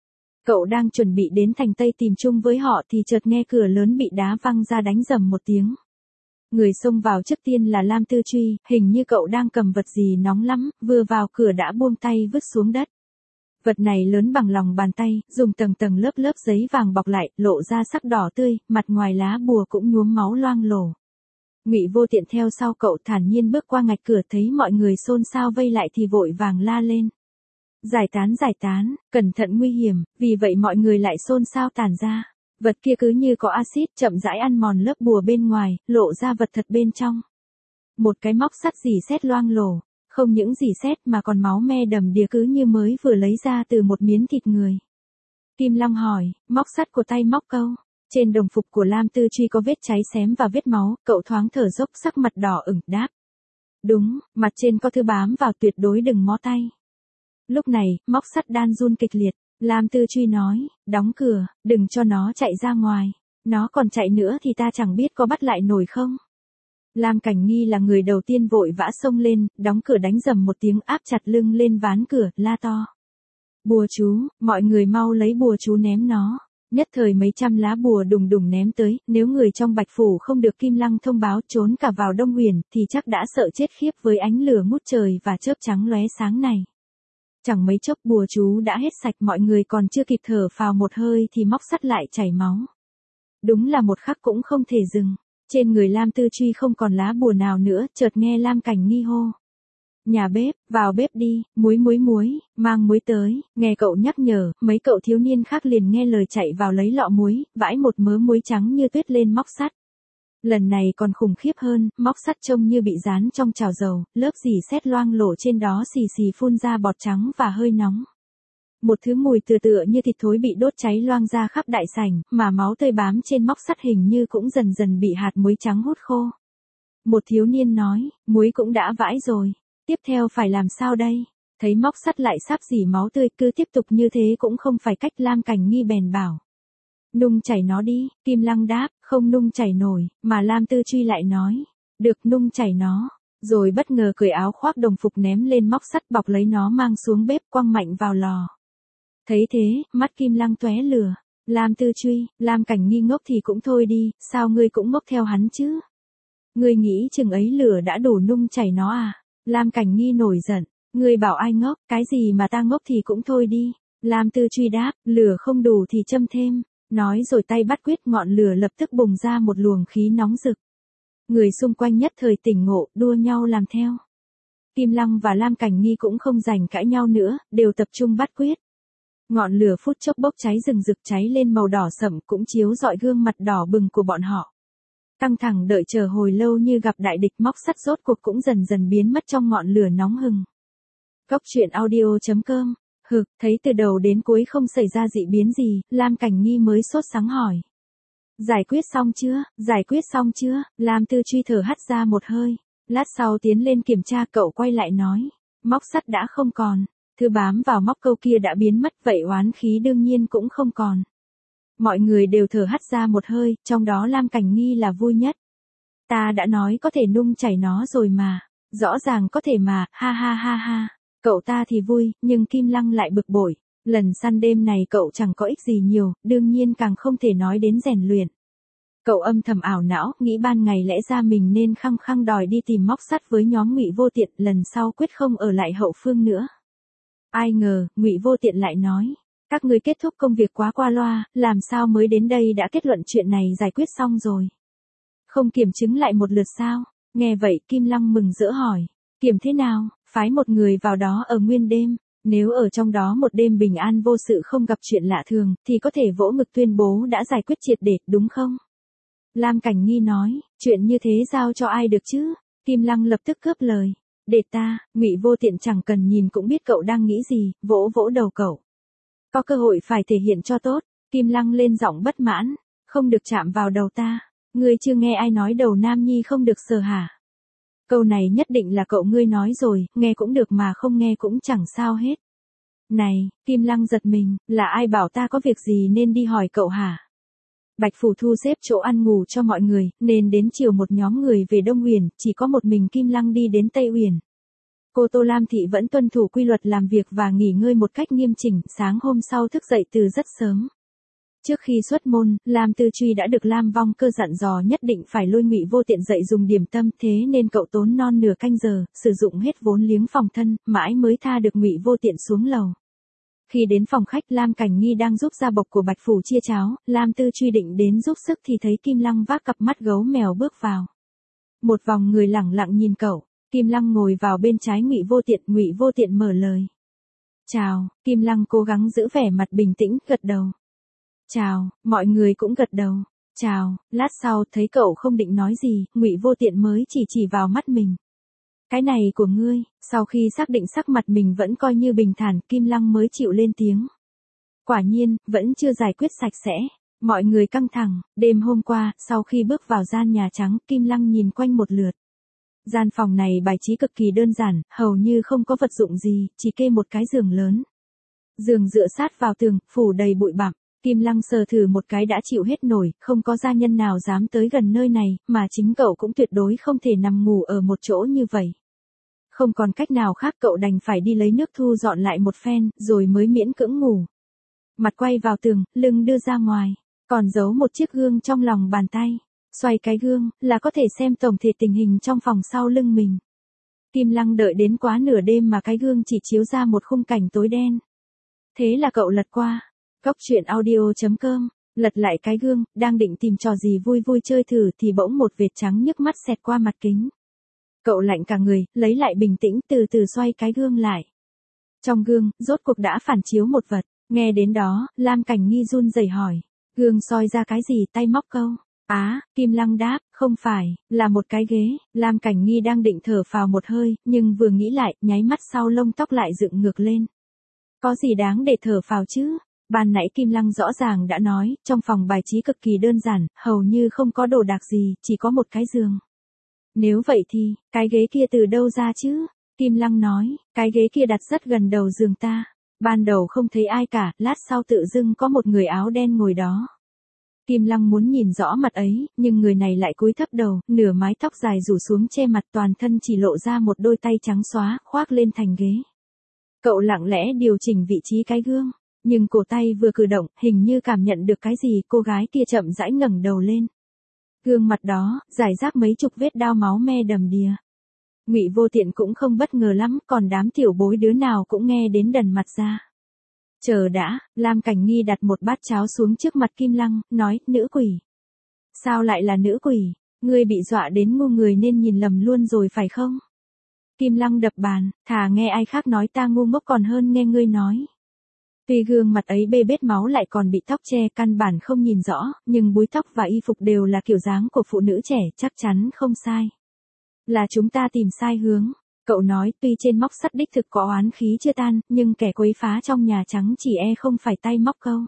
[SPEAKER 1] Cậu đang chuẩn bị đến thành Tây tìm chung với họ thì chợt nghe cửa lớn bị đá văng ra đánh rầm một tiếng. Người xông vào trước tiên là Lam Tư Truy, hình như cậu đang cầm vật gì nóng lắm, vừa vào cửa đã buông tay vứt xuống đất. Vật này lớn bằng lòng bàn tay, dùng tầng tầng lớp lớp giấy vàng bọc lại, lộ ra sắc đỏ tươi, mặt ngoài lá bùa cũng nhuốm máu loang lổ. Ngụy Vô Tiện theo sau cậu thản nhiên bước qua ngạch cửa, thấy mọi người xôn xao vây lại thì vội vàng la lên. Giải tán, cẩn thận nguy hiểm, vì vậy mọi người lại xôn xao tản ra. Vật kia cứ như có axit chậm rãi ăn mòn lớp bùa bên ngoài, lộ ra vật thật bên trong. Một cái móc sắt rỉ sét loang lổ, không những rỉ sét mà còn máu me đầm đìa cứ như mới vừa lấy ra từ một miếng thịt người. Kim Long hỏi, móc sắt của tay móc câu. Trên đồng phục của Lam Tư Truy có vết cháy xém và vết máu, cậu thoáng thở dốc, sắc mặt đỏ ửng đáp. Đúng, mặt trên có thứ bám vào, tuyệt đối đừng mó tay. Lúc này, móc sắt đan run kịch liệt, Lam Tư Truy nói, đóng cửa, đừng cho nó chạy ra ngoài, nó còn chạy nữa thì ta chẳng biết có bắt lại nổi không. Lam Cảnh Nghi là người đầu tiên vội vã xông lên, đóng cửa đánh rầm một tiếng, áp chặt lưng lên ván cửa, la to. Bùa chú, mọi người mau lấy bùa chú ném nó. Nhất thời mấy trăm lá bùa đùng đùng ném tới, nếu người trong Bạch Phủ không được Kim Lăng thông báo trốn cả vào Đông Huyền thì chắc đã sợ chết khiếp với ánh lửa ngút trời và chớp trắng lóe sáng này. Chẳng mấy chốc bùa chú đã hết sạch, mọi người còn chưa kịp thở phào một hơi thì móc sắt lại chảy máu. Đúng là một khắc cũng không thể dừng. Trên người Lam Tư Truy không còn lá bùa nào nữa, chợt nghe Lam Cảnh Nghi hô. Nhà bếp, vào bếp đi, muối, mang muối tới, nghe cậu nhắc nhở, mấy cậu thiếu niên khác liền nghe lời chạy vào lấy lọ muối, vãi một mớ muối trắng như tuyết lên móc sắt. Lần này còn khủng khiếp hơn, móc sắt trông như bị dán trong chảo dầu, lớp rỉ sét loang lổ trên đó xì xì phun ra bọt trắng và hơi nóng. Một thứ mùi tựa như thịt thối bị đốt cháy loang ra khắp đại sảnh, mà máu tươi bám trên móc sắt hình như cũng dần dần bị hạt muối trắng hút khô. Một thiếu niên nói, muối cũng đã vãi rồi, tiếp theo phải làm sao đây? Thấy móc sắt lại sắp rỉ máu tươi, cứ tiếp tục như thế cũng không phải cách, Lam Cảnh Nghi bèn bảo. Nung chảy nó đi, Kim Lăng đáp, không nung chảy nổi, mà Lam Tư Truy lại nói, được nung chảy nó, rồi bất ngờ cởi áo khoác đồng phục ném lên móc sắt bọc lấy nó mang xuống bếp quăng mạnh vào lò. Thấy thế, mắt Kim Lăng tóe lửa, Lam Tư Truy, Lam Cảnh Nghi ngốc thì cũng thôi đi, sao ngươi cũng ngốc theo hắn chứ? Ngươi nghĩ chừng ấy lửa đã đủ nung chảy nó à? Lam Cảnh Nghi nổi giận, ngươi bảo ai ngốc, cái gì mà ta ngốc thì cũng thôi đi. Lam Tư Truy đáp, lửa không đủ thì châm thêm. Nói rồi tay bắt quyết, ngọn lửa lập tức bùng ra một luồng khí nóng rực. Người xung quanh nhất thời tỉnh ngộ, đua nhau làm theo. Kim Lăng và Lam Cảnh Nghi cũng không rảnh cãi nhau nữa, đều tập trung bắt quyết. Ngọn lửa phút chốc bốc cháy rừng rực, cháy lên màu đỏ sẫm, cũng chiếu rọi gương mặt đỏ bừng của bọn họ. Căng thẳng đợi chờ hồi lâu như gặp đại địch, móc sắt rốt cuộc cũng dần dần biến mất trong ngọn lửa nóng hừng. Cóc truyện audio.com. Thấy từ đầu đến cuối không xảy ra dị biến gì, Lam Cảnh Nghi mới sốt sắng hỏi. Giải quyết xong chưa? Lam Tư Truy thở hắt ra một hơi. Lát sau tiến lên kiểm tra, cậu quay lại nói. Móc sắt đã không còn, thứ bám vào móc câu kia đã biến mất, vậy oán khí đương nhiên cũng không còn. Mọi người đều thở hắt ra một hơi, trong đó Lam Cảnh Nghi là vui nhất. Ta đã nói có thể nung chảy nó rồi mà. Rõ ràng có thể mà, ha ha ha ha. Cậu ta thì vui, nhưng Kim Lăng lại bực bội. Lần săn đêm này cậu chẳng có ích gì nhiều, đương nhiên càng không thể nói đến rèn luyện. Cậu âm thầm ảo não, nghĩ ban ngày lẽ ra mình nên khăng khăng đòi đi tìm móc sắt với nhóm Ngụy Vô Tiện, lần sau quyết không ở lại hậu phương nữa. Ai ngờ, Ngụy Vô Tiện lại nói, các ngươi kết thúc công việc quá qua loa, làm sao mới đến đây đã kết luận chuyện này giải quyết xong rồi. Không kiểm chứng lại một lượt sao? Nghe vậy Kim Lăng mừng rỡ hỏi, kiểm thế nào? Phái một người vào đó ở nguyên đêm, nếu ở trong đó một đêm bình an vô sự không gặp chuyện lạ thường, thì có thể vỗ ngực tuyên bố đã giải quyết triệt để, đúng không? Lam Cảnh Nghi nói, chuyện như thế giao cho ai được chứ? Kim Lăng lập tức cướp lời, để ta. Ngụy Vô Tiện chẳng cần nhìn cũng biết cậu đang nghĩ gì, vỗ vỗ đầu cậu. Có cơ hội phải thể hiện cho tốt. Kim Lăng lên giọng bất mãn, Không được chạm vào đầu ta. Ngươi chưa nghe ai nói đầu nam nhi không được sờ hả? Câu này nhất định là cậu ngươi nói rồi, nghe cũng được mà không nghe cũng chẳng sao hết. Này, Kim Lăng giật mình, là ai bảo ta có việc gì nên đi hỏi cậu hả? Bạch Phủ thu xếp chỗ ăn ngủ cho mọi người, nên đến chiều một nhóm người về Đông Uyển, chỉ có một mình Kim Lăng đi đến Tây Uyển. Cô Tô Lam Thị vẫn tuân thủ quy luật làm việc và nghỉ ngơi một cách nghiêm chỉnh, sáng hôm sau thức dậy từ rất sớm. Trước khi xuất môn, Lam Tư Truy đã được Lam Vong Cơ dặn dò nhất định phải lôi Ngụy Vô Tiện dậy dùng điểm tâm, thế nên cậu tốn non nửa canh giờ, sử dụng hết vốn liếng phòng thân, mãi mới tha được Ngụy Vô Tiện xuống lầu. Khi đến phòng khách, Lam Cảnh Nghi đang giúp gia bộc của Bạch Phủ chia cháo, Lam Tư Truy định đến giúp sức thì thấy Kim Lăng vác cặp mắt gấu mèo bước vào. Một vòng người lẳng lặng nhìn cậu, Kim Lăng ngồi vào bên trái Ngụy Vô Tiện mở lời. Chào, Kim Lăng cố gắng giữ vẻ mặt bình tĩnh, gật đầu. Chào, mọi người cũng gật đầu. Chào, lát sau thấy cậu không định nói gì, Ngụy Vô Tiện mới chỉ vào mắt mình. Cái này của ngươi. Sau khi xác định sắc mặt mình vẫn coi như bình thản, Kim Lăng mới chịu lên tiếng. Quả nhiên, vẫn chưa giải quyết sạch sẽ. Mọi người căng thẳng, đêm hôm qua, sau khi bước vào gian Nhà Trắng, Kim Lăng nhìn quanh một lượt. Gian phòng này bài trí cực kỳ đơn giản, hầu như không có vật dụng gì, chỉ kê một cái giường lớn. Giường dựa sát vào tường, phủ đầy bụi bặm. Kim Lăng sờ thử một cái đã chịu hết nổi, không có gia nhân nào dám tới gần nơi này, mà chính cậu cũng tuyệt đối không thể nằm ngủ ở một chỗ như vậy. Không còn cách nào khác, cậu đành phải đi lấy nước thu dọn lại một phen, rồi mới miễn cưỡng ngủ. Mặt quay vào tường, lưng đưa ra ngoài, còn giấu một chiếc gương trong lòng bàn tay. Xoay cái gương, là có thể xem tổng thể tình hình trong phòng sau lưng mình. Kim Lăng đợi đến quá nửa đêm mà cái gương chỉ chiếu ra một khung cảnh tối đen. Thế là cậu lật qua coctruyện.audio.com, lật lại cái gương, đang định tìm trò gì vui vui chơi thử thì bỗng một vệt trắng nhức mắt xẹt qua mặt kính. Cậu lạnh cả người, lấy lại bình tĩnh, từ từ xoay cái gương lại. Trong gương, rốt cuộc đã phản chiếu một vật. Nghe đến đó, Lam Cảnh Nghi run rẩy hỏi. Gương soi ra cái gì? Tay móc câu. Kim Lăng đáp, không phải, là một cái ghế. Lam Cảnh Nghi đang định thở phào một hơi, nhưng vừa nghĩ lại, nháy mắt sau lông tóc lại dựng ngược lên. Có gì đáng để thở phào chứ? Ban nãy Kim Lăng rõ ràng đã nói, trong phòng bài trí cực kỳ đơn giản, hầu như không có đồ đạc gì, chỉ có một cái giường. Nếu vậy thì, cái ghế kia từ đâu ra chứ? Kim Lăng nói, cái ghế kia đặt rất gần đầu giường ta. Ban đầu không thấy ai cả, lát sau tự dưng có một người áo đen ngồi đó. Kim Lăng muốn nhìn rõ mặt ấy, nhưng người này lại cúi thấp đầu, nửa mái tóc dài rủ xuống che mặt, toàn thân chỉ lộ ra một đôi tay trắng xóa, khoác lên thành ghế. Cậu lặng lẽ điều chỉnh vị trí cái gương, nhưng cổ tay vừa cử động, hình như cảm nhận được cái gì, cô gái kia chậm rãi ngẩng đầu lên. Gương mặt đó, rải rác mấy chục vết đao máu me đầm đìa. Ngụy Vô Tiện cũng không bất ngờ lắm, còn đám tiểu bối đứa nào cũng nghe đến đần mặt ra. Chờ đã, Lam Cảnh Nghi đặt một bát cháo xuống trước mặt Kim Lăng, nói, nữ quỷ. Sao lại là nữ quỷ? Ngươi bị dọa đến ngu người nên nhìn lầm luôn rồi phải không? Kim Lăng đập bàn, thà nghe ai khác nói ta ngu ngốc còn hơn nghe ngươi nói. Tuy gương mặt ấy bê bết máu lại còn bị tóc che, căn bản không nhìn rõ, nhưng búi tóc và y phục đều là kiểu dáng của phụ nữ trẻ, chắc chắn không sai. Là chúng ta tìm sai hướng. Cậu nói, tuy trên móc sắt đích thực có oán khí chưa tan, nhưng kẻ quấy phá trong Nhà Trắng chỉ không phải tay móc câu.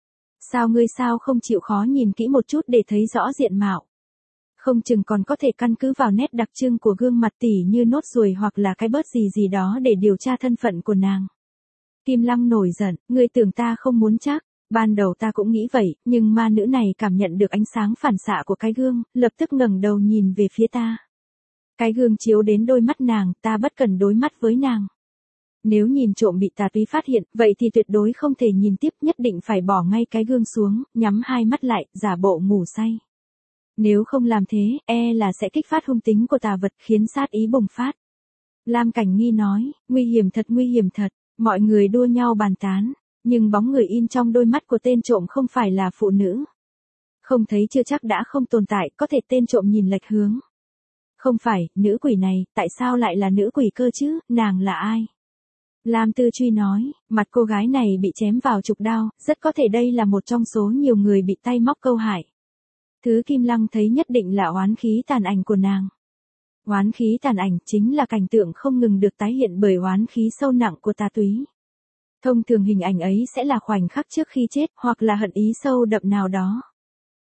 [SPEAKER 1] Sao không chịu khó nhìn kỹ một chút để thấy rõ diện mạo? Không chừng còn có thể căn cứ vào nét đặc trưng của gương mặt tỉ như nốt ruồi hoặc là cái bớt gì đó để điều tra thân phận của nàng. Kim Lăng nổi giận, ngươi tưởng ta không muốn chắc. Ban đầu ta cũng nghĩ vậy, nhưng ma nữ này cảm nhận được ánh sáng phản xạ của cái gương, lập tức ngẩng đầu nhìn về phía ta. Cái gương chiếu đến đôi mắt nàng, ta bất cần đối mắt với nàng. Nếu nhìn trộm bị tà túy phát hiện, vậy thì tuyệt đối không thể nhìn tiếp, nhất định phải bỏ ngay cái gương xuống, nhắm hai mắt lại, giả bộ ngủ say. Nếu không làm thế, là sẽ kích phát hung tính của tà vật, khiến sát ý bùng phát. Lam Cảnh Nghi nói, nguy hiểm thật, mọi người đua nhau bàn tán, nhưng bóng người in trong đôi mắt của tên trộm không phải là phụ nữ. Không thấy chưa chắc đã không tồn tại, có thể tên trộm nhìn lệch hướng. Không phải, nữ quỷ này, tại sao lại là nữ quỷ cơ chứ, nàng là ai? Lam Tư Truy nói, mặt cô gái này bị chém vào chục đao, rất có thể đây là một trong số nhiều người bị tay móc câu hại. Thứ Kim Lăng thấy nhất định là oán khí tàn ảnh của nàng. Oán khí tàn ảnh chính là cảnh tượng không ngừng được tái hiện bởi oán khí sâu nặng của tà túy. Thông thường hình ảnh ấy sẽ là khoảnh khắc trước khi chết, hoặc là hận ý sâu đậm nào đó.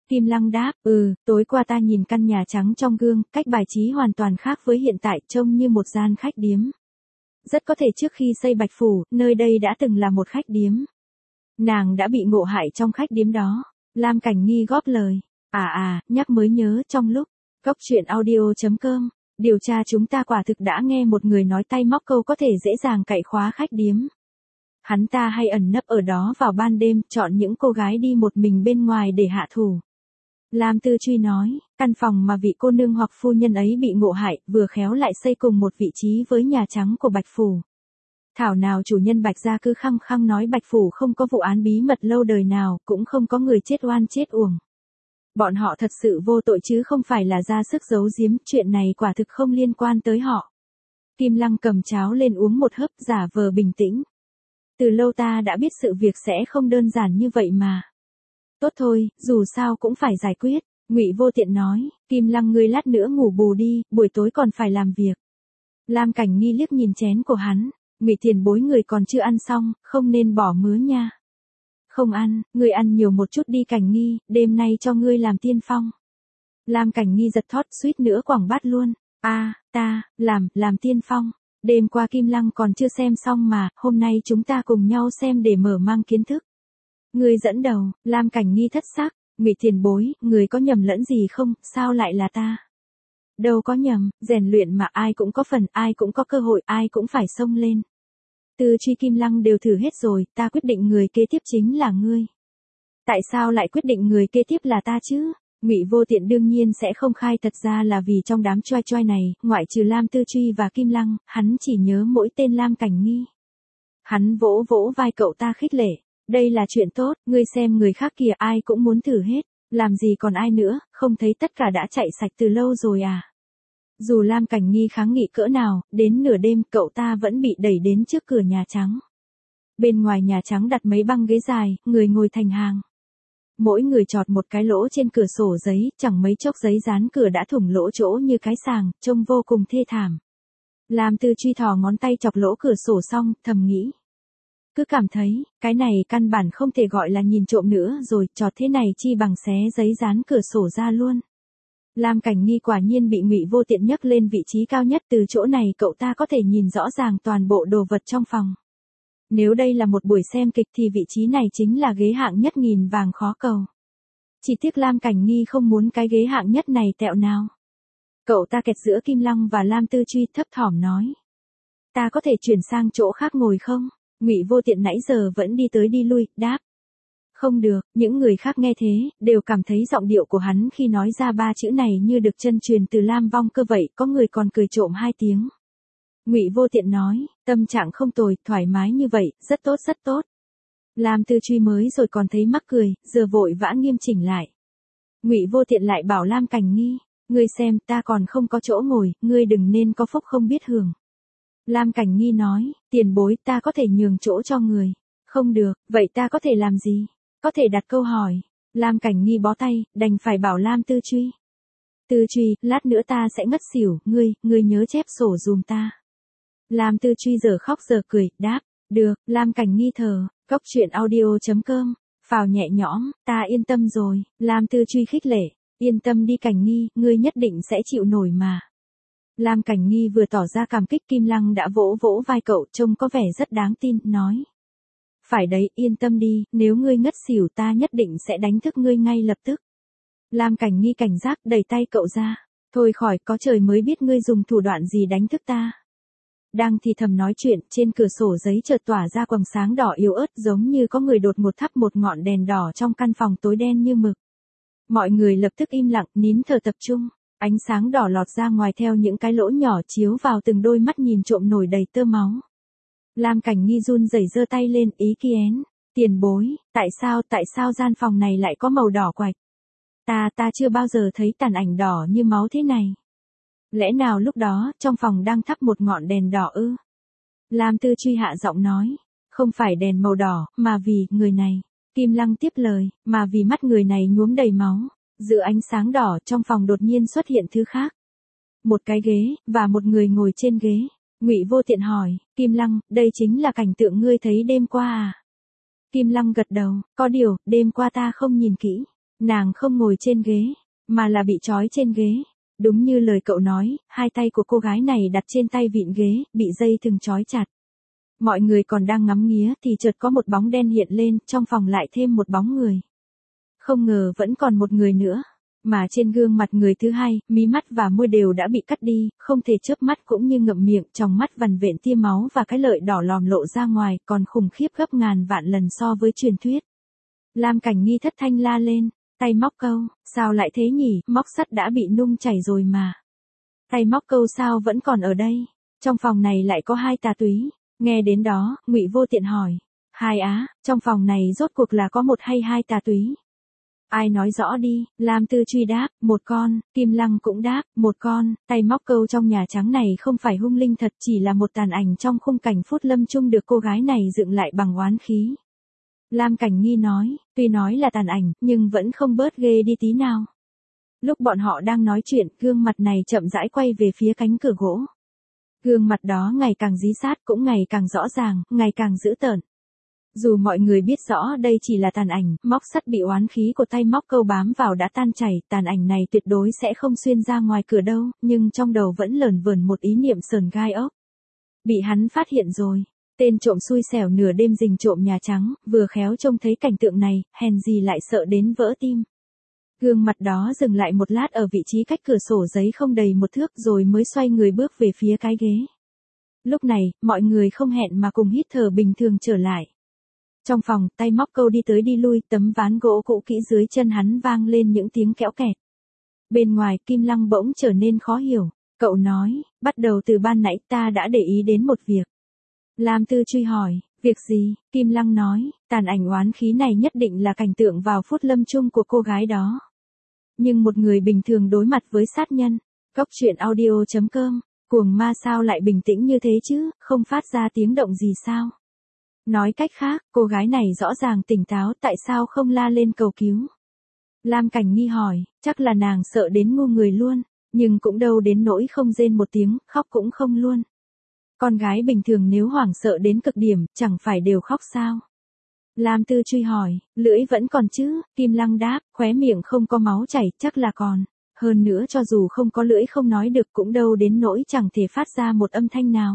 [SPEAKER 1] Kim Lăng đáp, tối qua ta nhìn căn nhà trắng trong gương, cách bài trí hoàn toàn khác với hiện tại, trông như một gian khách điếm. Rất có thể trước khi xây Bạch Phủ, nơi đây đã từng là một khách điếm. Nàng đã bị ngộ hại trong khách điếm đó. Lam Cảnh Nghi góp lời. Nhắc mới nhớ trong lúc Cốc truyện audio.com điều tra chúng ta quả thực đã nghe một người nói tay móc câu có thể dễ dàng cậy khóa khách điếm. Hắn ta hay ẩn nấp ở đó vào ban đêm, chọn những cô gái đi một mình bên ngoài để hạ thủ. Lam Tư Truy nói, căn phòng mà vị cô nương hoặc phu nhân ấy bị ngộ hại, vừa khéo lại xây cùng một vị trí với Nhà Trắng của Bạch Phủ. Thảo nào chủ nhân Bạch gia cứ khăng khăng nói Bạch Phủ không có vụ án bí mật lâu đời nào, cũng không có người chết oan chết uổng. Bọn họ thật sự vô tội chứ không phải là ra sức giấu giếm, chuyện này quả thực không liên quan tới họ. Kim Lăng cầm cháo lên uống một hớp, giả vờ bình tĩnh. Từ lâu ta đã biết sự việc sẽ không đơn giản như vậy mà. Tốt thôi, dù sao cũng phải giải quyết. Ngụy Vô Tiện nói, Kim Lăng ngươi lát nữa ngủ bù đi, buổi tối còn phải làm việc. Lam Cảnh Nghi liếc nhìn chén của hắn, Ngụy Tiền Bối người còn chưa ăn xong, không nên bỏ mứa nha. Không ăn, ngươi ăn nhiều một chút đi Cảnh Nghi, đêm nay cho ngươi làm tiên phong. Lam Cảnh Nghi giật thót suýt nữa quẳng bát luôn. Làm tiên phong. Đêm qua Kim Lăng còn chưa xem xong mà, hôm nay chúng ta cùng nhau xem để mở mang kiến thức. Ngươi dẫn đầu, Lam Cảnh Nghi thất sắc, Ngụy Tiền Bối, người có nhầm lẫn gì không, sao lại là ta? Đâu có nhầm, rèn luyện mà ai cũng có phần, ai cũng có cơ hội, ai cũng phải xông lên. Tư Truy Kim Lăng đều thử hết rồi, ta quyết định người kế tiếp chính là ngươi. Tại sao lại quyết định người kế tiếp là ta chứ? Ngụy Vô Tiện đương nhiên sẽ không khai, thật ra là vì trong đám choai choai này, ngoại trừ Lam Tư Truy và Kim Lăng, hắn chỉ nhớ mỗi tên Lam Cảnh Nghi. Hắn vỗ vỗ vai cậu ta khích lệ, đây là chuyện tốt, ngươi xem người khác kìa ai cũng muốn thử hết, làm gì còn ai nữa, không thấy tất cả đã chạy sạch từ lâu rồi à. Dù Lam Cảnh Nghi kháng nghị cỡ nào, đến nửa đêm cậu ta vẫn bị đẩy đến trước cửa Nhà Trắng. Bên ngoài Nhà Trắng đặt mấy băng ghế dài, người ngồi thành hàng. Mỗi người chọt một cái lỗ trên cửa sổ giấy, chẳng mấy chốc giấy dán cửa đã thủng lỗ chỗ như cái sàng, trông vô cùng thê thảm. Lam Tư Truy thò ngón tay chọc lỗ cửa sổ xong, thầm nghĩ. Cứ cảm thấy, cái này căn bản không thể gọi là nhìn trộm nữa rồi, chọt thế này chi bằng xé giấy dán cửa sổ ra luôn. Lam Cảnh Nghi quả nhiên bị Ngụy Vô Tiện nhấc lên vị trí cao nhất, từ chỗ này cậu ta có thể nhìn rõ ràng toàn bộ đồ vật trong phòng. Nếu đây là một buổi xem kịch thì vị trí này chính là ghế hạng nhất nghìn vàng khó cầu. Chỉ tiếc Lam Cảnh Nghi không muốn cái ghế hạng nhất này tẹo nào. Cậu ta kẹt giữa Kim Lăng và Lam Tư Truy, thấp thỏm nói. Ta có thể chuyển sang chỗ khác ngồi không? Ngụy Vô Tiện nãy giờ vẫn đi tới đi lui, đáp. Không được, những người khác nghe thế, đều cảm thấy giọng điệu của hắn khi nói ra ba chữ này như được chân truyền từ Lam Vong Cơ vậy, có người còn cười trộm hai tiếng. Ngụy Vô Tiện nói, tâm trạng không tồi, thoải mái như vậy, rất tốt rất tốt. Lam Tư Truy mới rồi còn thấy mắc cười, giờ vội vã nghiêm chỉnh lại. Ngụy Vô Tiện lại bảo Lam Cảnh Nghi, ngươi xem, ta còn không có chỗ ngồi, ngươi đừng nên có phúc không biết hưởng. Lam Cảnh Nghi nói, tiền bối ta có thể nhường chỗ cho người. Không được, vậy ta có thể làm gì? Có thể đặt câu hỏi. Lam Cảnh Nghi bó tay, đành phải bảo Lam Tư Truy. Tư Truy, lát nữa ta sẽ ngất xỉu, ngươi nhớ chép sổ dùm ta. Lam Tư Truy giờ khóc giờ cười, đáp, được, Lam Cảnh Nghi thở, Cốc truyện audio.com, phào nhẹ nhõm, ta yên tâm rồi, Lam Tư Truy khích lệ, yên tâm đi Cảnh Nghi, ngươi nhất định sẽ chịu nổi mà. Lam Cảnh Nghi vừa tỏ ra cảm kích, Kim Lăng đã vỗ vỗ vai cậu, trông có vẻ rất đáng tin, nói. Phải đấy, yên tâm đi, nếu ngươi ngất xỉu ta nhất định sẽ đánh thức ngươi ngay lập tức. Lam Cảnh Nghi cảnh giác đẩy tay cậu ra, thôi khỏi, có trời mới biết ngươi dùng thủ đoạn gì đánh thức ta. Đang thì thầm nói chuyện, trên cửa sổ giấy chợt tỏa ra quầng sáng đỏ yếu ớt, giống như có người đột ngột thắp một ngọn đèn đỏ trong căn phòng tối đen như mực. Mọi người lập tức im lặng, nín thở tập trung, ánh sáng đỏ lọt ra ngoài theo những cái lỗ nhỏ chiếu vào từng đôi mắt nhìn trộm nổi đầy tơ máu. Lam Cảnh Nghi run rẩy giơ tay lên, ý kiến, tiền bối, tại sao gian phòng này lại có màu đỏ quạch? Ta chưa bao giờ thấy tàn ảnh đỏ như máu thế này. Lẽ nào lúc đó, trong phòng đang thắp một ngọn đèn đỏ ư? Lam Tư Truy hạ giọng nói, không phải đèn màu đỏ, mà vì, người này. Kim Lăng tiếp lời, mà vì mắt người này nhuốm đầy máu. Giữa ánh sáng đỏ trong phòng đột nhiên xuất hiện thứ khác. Một cái ghế, và một người ngồi trên ghế. Ngụy Vô Tiện hỏi, Kim Lăng, đây chính là cảnh tượng ngươi thấy đêm qua à? Kim Lăng gật đầu, có điều, đêm qua ta không nhìn kỹ. Nàng không ngồi trên ghế, mà là bị trói trên ghế. Đúng như lời cậu nói, hai tay của cô gái này đặt trên tay vịn ghế, bị dây thừng trói chặt. Mọi người còn đang ngắm nghía thì chợt có một bóng đen hiện lên, trong phòng lại thêm một bóng người. Không ngờ vẫn còn một người nữa. Mà trên gương mặt người thứ hai, mí mắt và môi đều đã bị cắt đi, không thể chớp mắt cũng như ngậm miệng, trong mắt vằn vện tia máu và cái lợi đỏ lòm lộ ra ngoài, còn khủng khiếp gấp ngàn vạn lần so với truyền thuyết. Lam Cảnh Nghi thất thanh la lên, tay móc câu, sao lại thế nhỉ, móc sắt đã bị nung chảy rồi mà. Tay móc câu sao vẫn còn ở đây, trong phòng này lại có hai tà túy. Nghe đến đó, Ngụy Vô Tiện hỏi, hai á, trong phòng này rốt cuộc là có một hay hai tà túy? Ai nói rõ đi, Lam Tư Truy đáp, một con, Kim Lăng cũng đáp, một con, tay móc câu trong Nhà Trắng này không phải hung linh thật, chỉ là một tàn ảnh trong khung cảnh phút lâm chung được cô gái này dựng lại bằng oán khí. Lam Cảnh Nghi nói, tuy nói là tàn ảnh, nhưng vẫn không bớt ghê đi tí nào. Lúc bọn họ đang nói chuyện, gương mặt này chậm rãi quay về phía cánh cửa gỗ. Gương mặt đó ngày càng dí sát cũng ngày càng rõ ràng, ngày càng dữ tợn. Dù mọi người biết rõ đây chỉ là tàn ảnh, móc sắt bị oán khí của tay móc câu bám vào đã tan chảy, tàn ảnh này tuyệt đối sẽ không xuyên ra ngoài cửa đâu, nhưng trong đầu vẫn lởn vởn một ý niệm sờn gai ốc. Bị hắn phát hiện rồi. Tên trộm xui xẻo nửa đêm rình trộm Nhà Trắng, vừa khéo trông thấy cảnh tượng này, hèn gì lại sợ đến vỡ tim. Gương mặt đó dừng lại một lát ở vị trí cách cửa sổ giấy không đầy một thước rồi mới xoay người bước về phía cái ghế. Lúc này, mọi người không hẹn mà cùng hít thở bình thường trở lại. Trong phòng, tay móc câu đi tới đi lui, tấm ván gỗ cũ kỹ dưới chân hắn vang lên những tiếng kéo kẹt. Bên ngoài, Kim Lăng bỗng trở nên khó hiểu. Cậu nói, bắt đầu từ ban nãy ta đã để ý đến một việc. Lam Tư Truy hỏi, việc gì? Kim Lăng nói, tàn ảnh oán khí này nhất định là cảnh tượng vào phút lâm chung của cô gái đó. Nhưng một người bình thường đối mặt với sát nhân. Cóc truyện audio.com, cuồng ma sao lại bình tĩnh như thế chứ, không phát ra tiếng động gì sao? Nói cách khác, cô gái này rõ ràng tỉnh táo, tại sao không la lên cầu cứu? Lam Cảnh Nghi hỏi, chắc là nàng sợ đến ngu người luôn, nhưng cũng đâu đến nỗi không rên một tiếng, khóc cũng không luôn. Con gái bình thường nếu hoảng sợ đến cực điểm, chẳng phải đều khóc sao? Lam Tư Truy hỏi, lưỡi vẫn còn chứ? Kim Lăng đáp, khóe miệng không có máu chảy, chắc là còn. Hơn nữa cho dù không có lưỡi không nói được cũng đâu đến nỗi chẳng thể phát ra một âm thanh nào.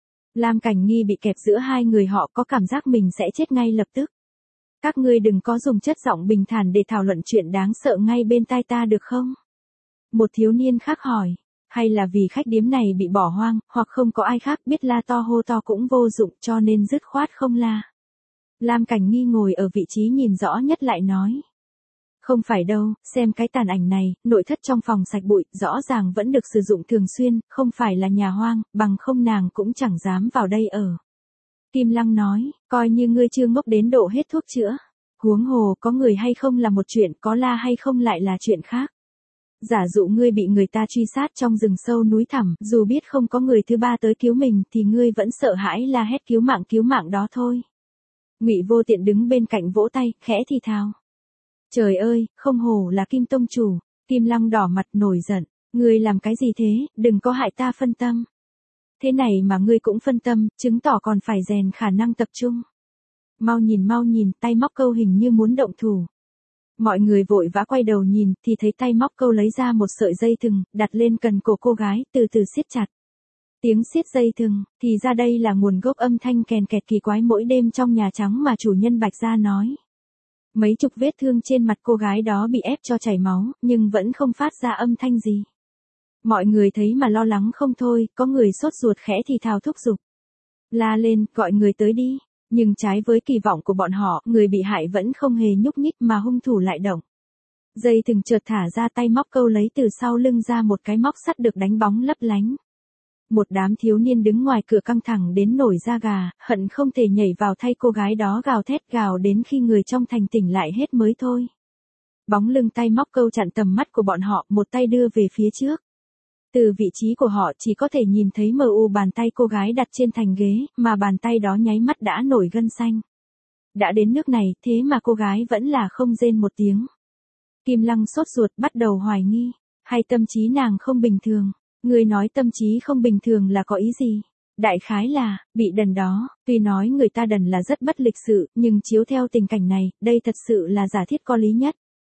[SPEAKER 1] Lam Cảnh Nghi bị kẹp giữa hai người họ có cảm giác mình sẽ chết ngay lập tức. Các ngươi đừng có dùng chất giọng bình thản để thảo luận chuyện đáng sợ ngay bên tai ta được không? Một thiếu niên khác hỏi, hay là vì khách điếm này bị bỏ hoang, hoặc không có ai khác biết la to hô to cũng vô dụng cho nên dứt khoát không la. Lam Cảnh Nghi ngồi ở vị trí nhìn rõ nhất lại nói. Không phải đâu, xem cái tàn ảnh này, nội thất trong phòng sạch bụi, rõ ràng vẫn được sử dụng thường xuyên, không phải là nhà hoang, bằng không nàng cũng chẳng dám vào đây ở. Kim Lăng nói, coi như ngươi chưa ngốc đến độ hết thuốc chữa. Huống hồ, có người hay không là một chuyện, có la hay không lại là chuyện khác. Giả dụ ngươi bị người ta truy sát trong rừng sâu núi thẳm, dù biết không có người thứ ba tới cứu mình thì ngươi vẫn sợ hãi la hét cứu mạng đó thôi. Ngụy Vô Tiện đứng bên cạnh vỗ tay, khẽ thì thào. Trời ơi, không hổ là Kim tông chủ. Kim Lăng đỏ mặt nổi giận, ngươi làm cái gì thế, đừng có hại ta phân tâm. Thế này mà ngươi cũng phân tâm, chứng tỏ còn phải rèn khả năng tập trung. Mau nhìn, tay móc câu hình như muốn động thủ. Mọi người vội vã quay đầu nhìn, thì thấy tay móc câu lấy ra một sợi dây thừng, đặt lên cần cổ cô gái, từ từ siết chặt. Tiếng siết dây thừng, thì ra đây là nguồn gốc âm thanh kèn kẹt kỳ quái mỗi đêm trong Nhà Trắng mà chủ nhân Bạch Gia nói. Mấy chục vết thương trên mặt cô gái đó bị ép cho chảy máu, nhưng vẫn không phát ra âm thanh gì. Mọi người thấy mà lo lắng không thôi, có người sốt ruột khẽ thì thào thúc giục. La lên, gọi người tới đi. Nhưng trái với kỳ vọng của bọn họ, người bị hại vẫn không hề nhúc nhích mà hung thủ lại động. Dây thừng chợt thả ra, tay móc câu lấy từ sau lưng ra một cái móc sắt được đánh bóng lấp lánh. Một đám thiếu niên đứng ngoài cửa căng thẳng đến nổi da gà, hận không thể nhảy vào thay cô gái đó gào thét gào đến khi người trong thành tỉnh lại hết mới thôi. Bóng lưng tay móc câu chặn tầm mắt của bọn họ, một tay đưa về phía trước. Từ vị trí của họ chỉ có thể nhìn thấy mờ u bàn tay cô gái đặt trên thành ghế, mà bàn tay đó nháy mắt đã nổi gân xanh. Đã đến nước này, thế mà cô gái vẫn là không rên một tiếng. Kim Lăng sốt ruột bắt đầu hoài nghi, hay tâm trí nàng không bình thường. Người nói tâm trí không bình thường là có ý gì? Đại khái là, bị đần đó, tuy nói người ta đần là rất bất lịch sự, nhưng chiếu theo tình cảnh này, đây thật sự là giả thiết có lý nhất.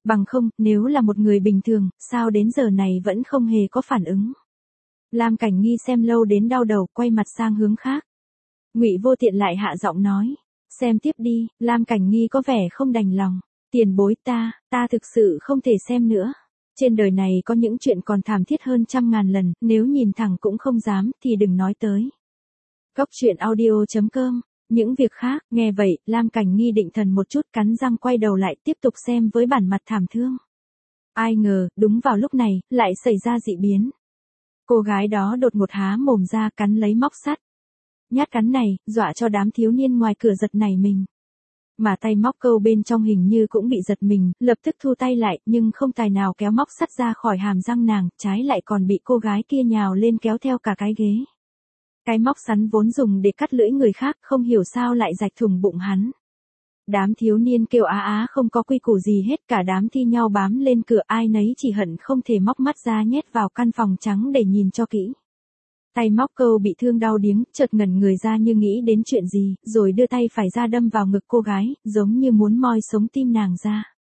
[SPEAKER 1] Bằng không, nếu là một người bình thường, sao đến giờ này vẫn không hề có phản ứng. Lam Cảnh Nghi xem lâu đến đau đầu, quay mặt sang hướng khác. Ngụy Vô Tiện lại hạ giọng nói, xem tiếp đi. Lam Cảnh Nghi có vẻ không đành lòng. Tiền bối ta thực sự không thể xem nữa. Trên đời này có những chuyện còn thảm thiết hơn 100.000 lần, nếu nhìn thẳng cũng không dám, thì đừng nói tới. Cốc truyện audio.com. Những việc khác, nghe vậy, Lam Cảnh Nghi định thần một chút, cắn răng quay đầu lại tiếp tục xem với bản mặt thảm thương. Ai ngờ, đúng vào lúc này, lại xảy ra dị biến. Cô gái đó đột ngột há mồm ra cắn lấy móc sắt. Nhát cắn này, dọa cho đám thiếu niên ngoài cửa giật nảy mình. Mà tay móc câu bên trong hình như cũng bị giật mình, lập tức thu tay lại, nhưng không tài nào kéo móc sắt ra khỏi hàm răng nàng, trái lại còn bị cô gái kia nhào lên kéo theo cả cái ghế. Cái móc sắn vốn dùng để cắt lưỡi người khác, không hiểu sao lại rạch thủng bụng hắn. Đám thiếu niên kêu á á không có quy củ gì hết, cả đám thi nhau bám lên cửa, ai nấy chỉ hận không thể móc mắt ra nhét vào căn phòng trắng để nhìn cho kỹ. Tay móc câu bị thương đau điếng, chợt ngẩn người ra như nghĩ đến chuyện gì, rồi đưa tay phải ra đâm vào ngực cô gái, giống như muốn moi sống tim nàng ra.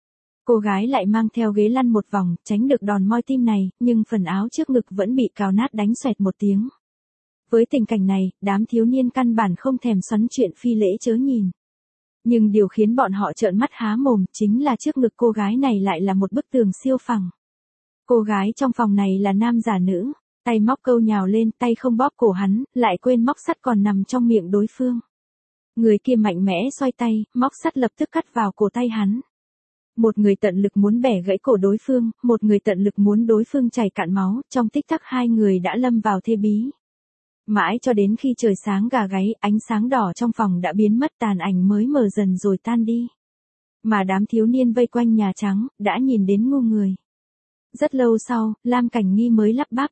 [SPEAKER 1] Cô gái lại mang theo ghế lăn một vòng, tránh được đòn moi tim này, nhưng phần áo trước ngực vẫn bị cào nát đánh xoẹt một tiếng. Với tình cảnh này, đám thiếu niên căn bản không thèm xoắn chuyện phi lễ chớ nhìn. Nhưng điều khiến bọn họ trợn mắt há mồm chính là trước ngực cô gái này lại là một bức tường siêu phẳng. Cô gái trong phòng này là nam giả nữ, tay móc câu nhào lên, tay không bóp cổ hắn, lại quên móc sắt còn nằm trong miệng đối phương. Người kia mạnh mẽ xoay tay, móc sắt lập tức cắt vào cổ tay hắn. Một người tận lực muốn bẻ gãy cổ đối phương, một người tận lực muốn đối phương chảy cạn máu, trong tích tắc hai người đã lâm vào thê bí. Mãi cho đến khi trời sáng gà gáy, ánh sáng đỏ trong phòng đã biến mất, tàn ảnh mới mờ dần rồi tan đi. Mà đám thiếu niên vây quanh Nhà Trắng, đã nhìn đến ngu người. Rất lâu sau, Lam Cảnh Nghi mới lắp bắp,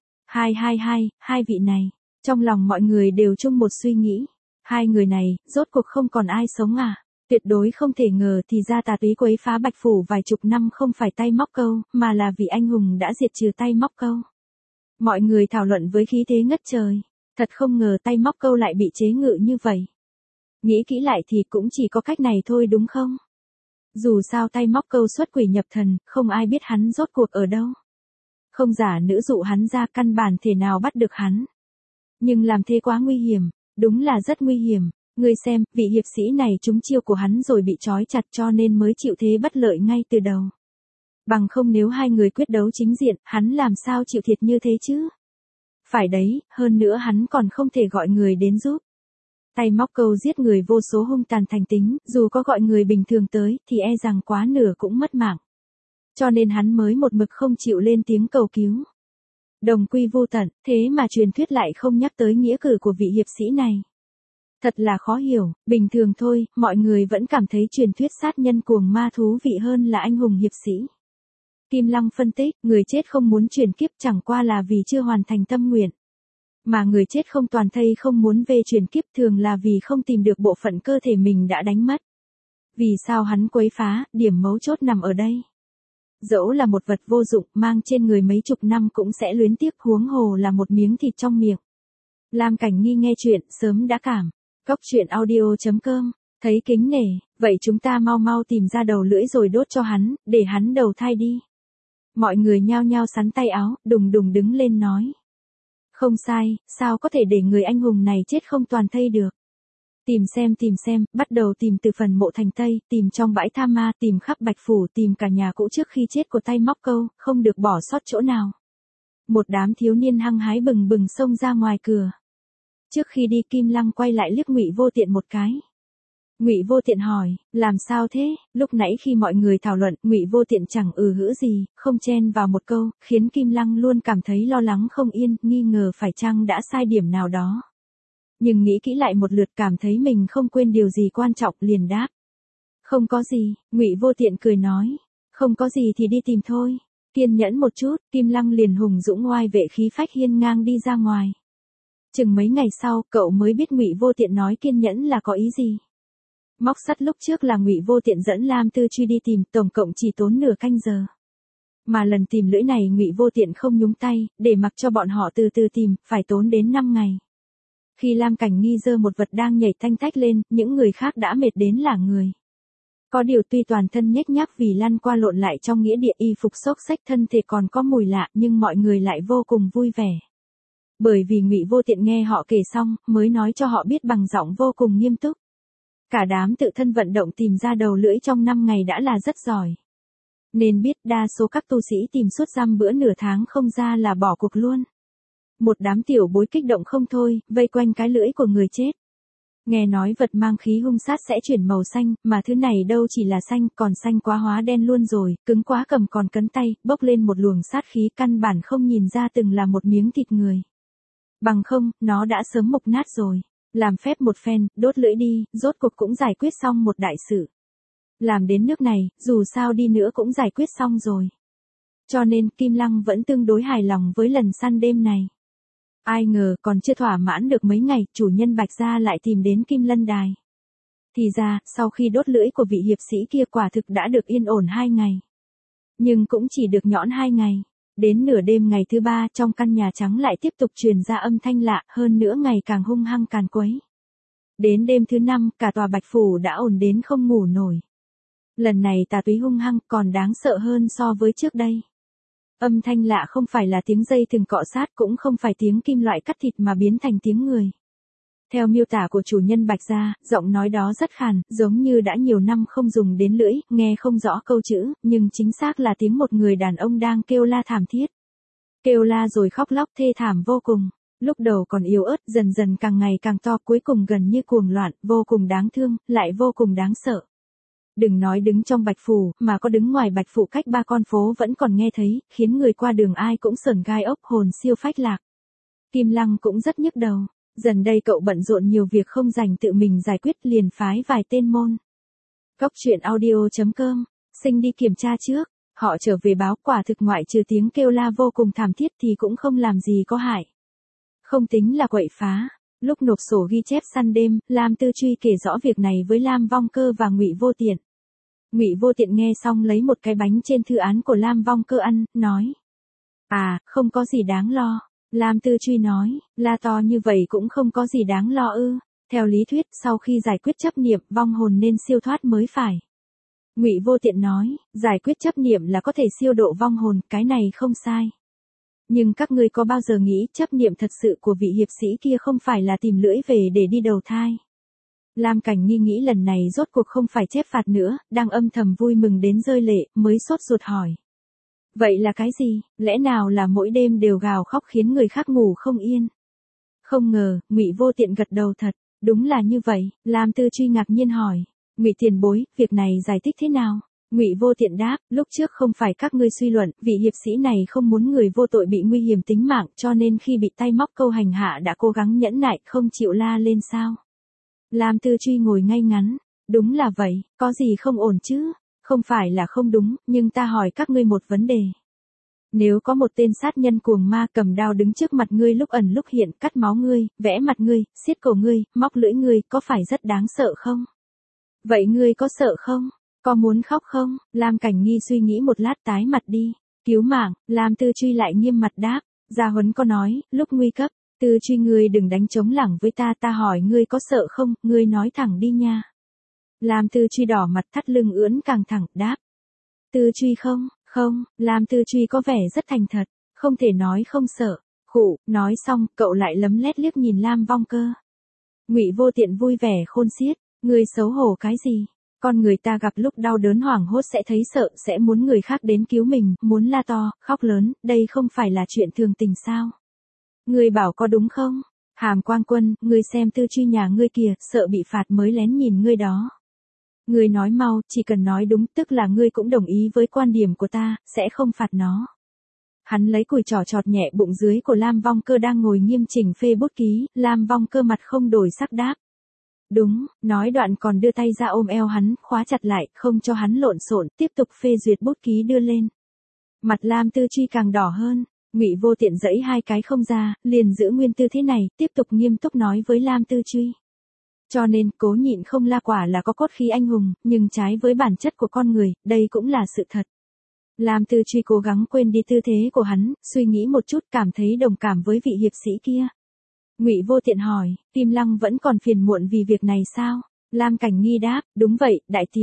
[SPEAKER 1] hai vị này. Trong lòng mọi người đều chung một suy nghĩ. Hai người này, rốt cuộc không còn ai sống à? Tuyệt đối không thể ngờ thì ra tà túy quấy phá Bạch Phủ vài chục năm không phải tay móc câu, mà là vị anh hùng đã diệt trừ tay móc câu. Mọi người thảo luận với khí thế ngất trời. Thật không ngờ tay móc câu lại bị chế ngự như vậy. Nghĩ kỹ lại thì cũng chỉ có cách này thôi đúng không? Dù sao tay móc câu xuất quỷ nhập thần, không ai biết hắn rốt cuộc ở đâu. Không giả nữ dụ hắn ra, căn bản thể nào bắt được hắn. Nhưng làm thế quá nguy hiểm, đúng là rất nguy hiểm. Ngươi xem, vị hiệp sĩ này trúng chiêu của hắn rồi bị trói chặt cho nên mới chịu thế bất lợi ngay từ đầu. Bằng không nếu hai người quyết đấu chính diện, hắn làm sao chịu thiệt như thế chứ? Phải đấy, hơn nữa hắn còn không thể gọi người đến giúp. Tay móc câu giết người vô số hung tàn thành tính, dù có gọi người bình thường tới, thì e rằng quá nửa cũng mất mạng. Cho nên hắn mới một mực không chịu lên tiếng cầu cứu. Đồng quy vô tận, thế mà truyền thuyết lại không nhắc tới nghĩa cử của vị hiệp sĩ này. Thật là khó hiểu, bình thường thôi, mọi người vẫn cảm thấy truyền thuyết sát nhân cuồng ma thú vị hơn là anh hùng hiệp sĩ. Kim Lăng phân tích, người chết không muốn chuyển kiếp chẳng qua là vì chưa hoàn thành tâm nguyện. Mà người chết không toàn thây không muốn về chuyển kiếp thường là vì không tìm được bộ phận cơ thể mình đã đánh mất. Vì sao hắn quấy phá, điểm mấu chốt nằm ở đây. Dẫu là một vật vô dụng mang trên người mấy chục năm cũng sẽ luyến tiếc, huống hồ là một miếng thịt trong miệng. Lam Cảnh Nghi nghe chuyện sớm đã cảm. Cốc truyện audio.com, thấy kính nể, vậy chúng ta mau tìm ra đầu lưỡi rồi đốt cho hắn, để hắn đầu thai đi. Mọi người nhao nhao sắn tay áo, đùng đùng đứng lên nói. Không sai, sao có thể để người anh hùng này chết không toàn thây được. Tìm xem, bắt đầu tìm từ phần mộ thành Tây, tìm trong bãi tha ma, tìm khắp Bạch Phủ, tìm cả nhà cũ trước khi chết của tay móc câu, không được bỏ sót chỗ nào. Một đám thiếu niên hăng hái bừng bừng xông ra ngoài cửa. Trước khi đi Kim Lăng quay lại liếc Ngụy Vô Tiện một cái. Ngụy Vô Tiện hỏi, làm sao thế? Lúc nãy khi mọi người thảo luận, Ngụy Vô Tiện chẳng hữ gì, không chen vào một câu, khiến Kim Lăng luôn cảm thấy lo lắng không yên, nghi ngờ phải chăng đã sai điểm nào đó. Nhưng nghĩ kỹ lại một lượt cảm thấy mình không quên điều gì quan trọng, liền đáp. Không có gì, Ngụy Vô Tiện cười nói, không có gì thì đi tìm thôi. Kiên nhẫn một chút, Kim Lăng liền hùng dũng oai vệ khí phách hiên ngang đi ra ngoài. Chừng mấy ngày sau, cậu mới biết Ngụy Vô Tiện nói kiên nhẫn là có ý gì. Móc sắt lúc trước là Ngụy Vô Tiện dẫn Lam Tư Truy đi tìm, tổng cộng chỉ tốn nửa canh giờ. Mà lần tìm lưỡi này Ngụy Vô Tiện không nhúng tay, để mặc cho bọn họ từ từ tìm, phải tốn đến 5 ngày. Khi Lam Cảnh Nghi giơ một vật đang nhảy tanh tách lên, những người khác đã mệt đến lả người. Có điều tuy toàn thân nhếch nhác vì lăn qua lộn lại trong nghĩa địa y phục xốc xếch thân thể còn có mùi lạ nhưng mọi người lại vô cùng vui vẻ. Bởi vì Ngụy Vô Tiện nghe họ kể xong, mới nói cho họ biết bằng giọng vô cùng nghiêm túc. Cả đám tự thân vận động tìm ra đầu lưỡi trong 5 ngày đã là rất giỏi. Nên biết đa số các tu sĩ tìm suốt dăm bữa nửa tháng không ra là bỏ cuộc luôn. Một đám tiểu bối kích động không thôi, vây quanh cái lưỡi của người chết. Nghe nói vật mang khí hung sát sẽ chuyển màu xanh, mà thứ này đâu chỉ là xanh, còn xanh quá hóa đen luôn rồi, cứng quá cầm còn cấn tay, bốc lên một luồng sát khí căn bản không nhìn ra từng là một miếng thịt người. Bằng không, nó đã sớm mục nát rồi. Làm phép một phen, đốt lưỡi đi, rốt cuộc cũng giải quyết xong một đại sự. Làm đến nước này, dù sao đi nữa cũng giải quyết xong rồi. Cho nên Kim Lăng vẫn tương đối hài lòng với lần săn đêm này. Ai ngờ còn chưa thỏa mãn được mấy ngày, chủ nhân Bạch Gia lại tìm đến Kim Lân Đài. Thì ra, sau khi đốt lưỡi của vị hiệp sĩ kia quả thực đã được yên ổn 2 ngày. Nhưng cũng chỉ được nhõn 2 ngày. Đến nửa đêm ngày thứ 3 trong căn nhà trắng lại tiếp tục truyền ra âm thanh lạ, hơn nữa ngày càng hung hăng càn quấy. Đến đêm thứ 5, cả tòa Bạch Phủ đã ồn đến không ngủ nổi. Lần này tà túy hung hăng còn đáng sợ hơn so với trước đây. Âm thanh lạ không phải là tiếng dây thừng cọ sát cũng không phải tiếng kim loại cắt thịt mà biến thành tiếng người. Theo miêu tả của chủ nhân Bạch Gia, giọng nói đó rất khàn, giống như đã nhiều năm không dùng đến lưỡi, nghe không rõ câu chữ, nhưng chính xác là tiếng một người đàn ông đang kêu la thảm thiết. Kêu la rồi khóc lóc thê thảm vô cùng. Lúc đầu còn yếu ớt, dần dần càng ngày càng to, cuối cùng gần như cuồng loạn, vô cùng đáng thương, lại vô cùng đáng sợ. Đừng nói đứng trong Bạch Phủ, mà có đứng ngoài Bạch Phủ cách 3 con phố vẫn còn nghe thấy, khiến người qua đường ai cũng sởn gai ốc hồn siêu phách lạc. Kim Lăng cũng rất nhức đầu. Dần đây cậu bận rộn nhiều việc không dành tự mình giải quyết liền phái vài tên môn. Cóc truyện audio.com, xin đi kiểm tra trước. Họ trở về báo quả thực ngoại trừ tiếng kêu la vô cùng thảm thiết thì cũng không làm gì có hại. Không tính là quậy phá. Lúc nộp sổ ghi chép săn đêm, Lam Tư Truy kể rõ việc này với Lam Vong Cơ và Ngụy Vô Tiện. Ngụy Vô Tiện nghe xong lấy một cái bánh trên thư án của Lam Vong Cơ ăn, nói. À, không có gì đáng lo. Lam Tư Truy nói, la to như vậy cũng không có gì đáng lo ư. Theo lý thuyết, sau khi giải quyết chấp niệm, vong hồn nên siêu thoát mới phải. Ngụy Vô Tiện nói, giải quyết chấp niệm là có thể siêu độ vong hồn, cái này không sai. Nhưng các ngươi có bao giờ nghĩ chấp niệm thật sự của vị hiệp sĩ kia không phải là tìm lưỡi về để đi đầu thai? Lam Cảnh Nghi nghĩ lần này rốt cuộc không phải chép phạt nữa, đang âm thầm vui mừng đến rơi lệ, mới sốt ruột hỏi. Vậy là cái gì? Lẽ nào là mỗi đêm đều gào khóc khiến người khác ngủ không yên? Không ngờ, Ngụy Vô Tiện gật đầu thật, đúng là như vậy. Lam Tư Truy ngạc nhiên hỏi, Ngụy tiền bối, việc này giải thích thế nào? Ngụy Vô Tiện đáp, lúc trước không phải các ngươi suy luận, vị hiệp sĩ này không muốn người vô tội bị nguy hiểm tính mạng, cho nên khi bị tay móc câu hành hạ đã cố gắng nhẫn nại không chịu la lên sao? Lam Tư Truy ngồi ngay ngắn, đúng là vậy, có gì không ổn chứ? Không phải là không đúng, nhưng ta hỏi các ngươi một vấn đề. Nếu có một tên sát nhân cuồng ma cầm đao đứng trước mặt ngươi lúc ẩn lúc hiện, cắt máu ngươi, vẽ mặt ngươi, xiết cổ ngươi, móc lưỡi ngươi, có phải rất đáng sợ không? Vậy ngươi có sợ không? Có muốn khóc không? Lam Cảnh Nghi suy nghĩ một lát tái mặt đi. Cứu mạng, Lam Tư Truy lại nghiêm mặt đáp. Gia huấn có nói, lúc nguy cấp, Tư Truy ngươi đừng đánh trống lảng với ta, ta hỏi ngươi có sợ không, ngươi nói thẳng đi nha. Lam Tư Truy đỏ mặt thắt lưng ưỡn càng thẳng, đáp. Tư Truy không, Lam Tư Truy có vẻ rất thành thật, không thể nói không sợ. Khụ, nói xong, cậu lại lấm lét liếc nhìn Lam Vong Cơ. Ngụy Vô Tiện vui vẻ khôn xiết, ngươi xấu hổ cái gì? Con người ta gặp lúc đau đớn hoảng hốt sẽ thấy sợ, sẽ muốn người khác đến cứu mình, muốn la to, khóc lớn, đây không phải là chuyện thường tình sao? Ngươi bảo có đúng không? Hàm Quang Quân, ngươi xem Tư Truy nhà ngươi kìa, sợ bị phạt mới lén nhìn ngươi đó. Ngươi nói mau, chỉ cần nói đúng, tức là ngươi cũng đồng ý với quan điểm của ta, sẽ không phạt nó. Hắn lấy cùi trỏ chọt nhẹ bụng dưới của Lam Vong Cơ đang ngồi nghiêm chỉnh phê bút ký, Lam Vong Cơ mặt không đổi sắc đáp. Đúng, nói đoạn còn đưa tay ra ôm eo hắn, khóa chặt lại, không cho hắn lộn xộn, tiếp tục phê duyệt bút ký đưa lên. Mặt Lam Tư Truy càng đỏ hơn, Ngụy Vô Tiện giãy hai cái không ra, liền giữ nguyên tư thế này, tiếp tục nghiêm túc nói với Lam Tư Truy. Cho nên, cố nhịn không la quả là có cốt khí anh hùng, nhưng trái với bản chất của con người, đây cũng là sự thật. Lam Tư Truy cố gắng quên đi tư thế của hắn, suy nghĩ một chút cảm thấy đồng cảm với vị hiệp sĩ kia. Ngụy Vô Tiện hỏi, Kim Lăng vẫn còn phiền muộn vì việc này sao? Lam Cảnh Nghi đáp, đúng vậy, đại tiểu.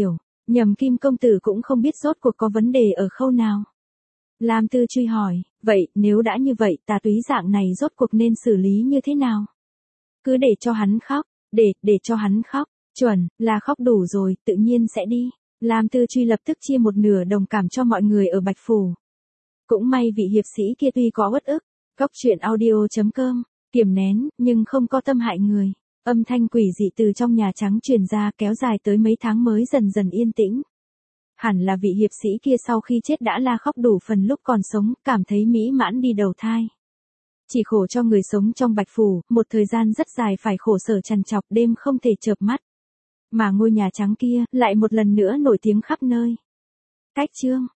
[SPEAKER 1] Nhậm Kim công tử cũng không biết rốt cuộc có vấn đề ở khâu nào. Lam Tư truy hỏi, vậy nếu đã như vậy tà túy dạng này rốt cuộc nên xử lý như thế nào? Cứ để cho hắn khóc, để cho hắn khóc, chuẩn, là khóc đủ rồi, tự nhiên sẽ đi. Lam Tư truy lập tức chia một nửa đồng cảm cho mọi người ở Bạch Phủ. Cũng may vị hiệp sĩ kia tuy có uất ức, Cóc truyện audio.com, kiềm nén, nhưng không có tâm hại người. Âm thanh quỷ dị từ trong Nhà Trắng truyền ra kéo dài tới mấy tháng mới dần dần yên tĩnh. Hẳn là vị hiệp sĩ kia sau khi chết đã la khóc đủ phần lúc còn sống, cảm thấy mỹ mãn đi đầu thai. Chỉ khổ cho người sống trong Bạch Phủ, một thời gian rất dài phải khổ sở trằn trọc đêm không thể chợp mắt. Mà ngôi Nhà Trắng kia, lại một lần nữa nổi tiếng khắp nơi. Cách chương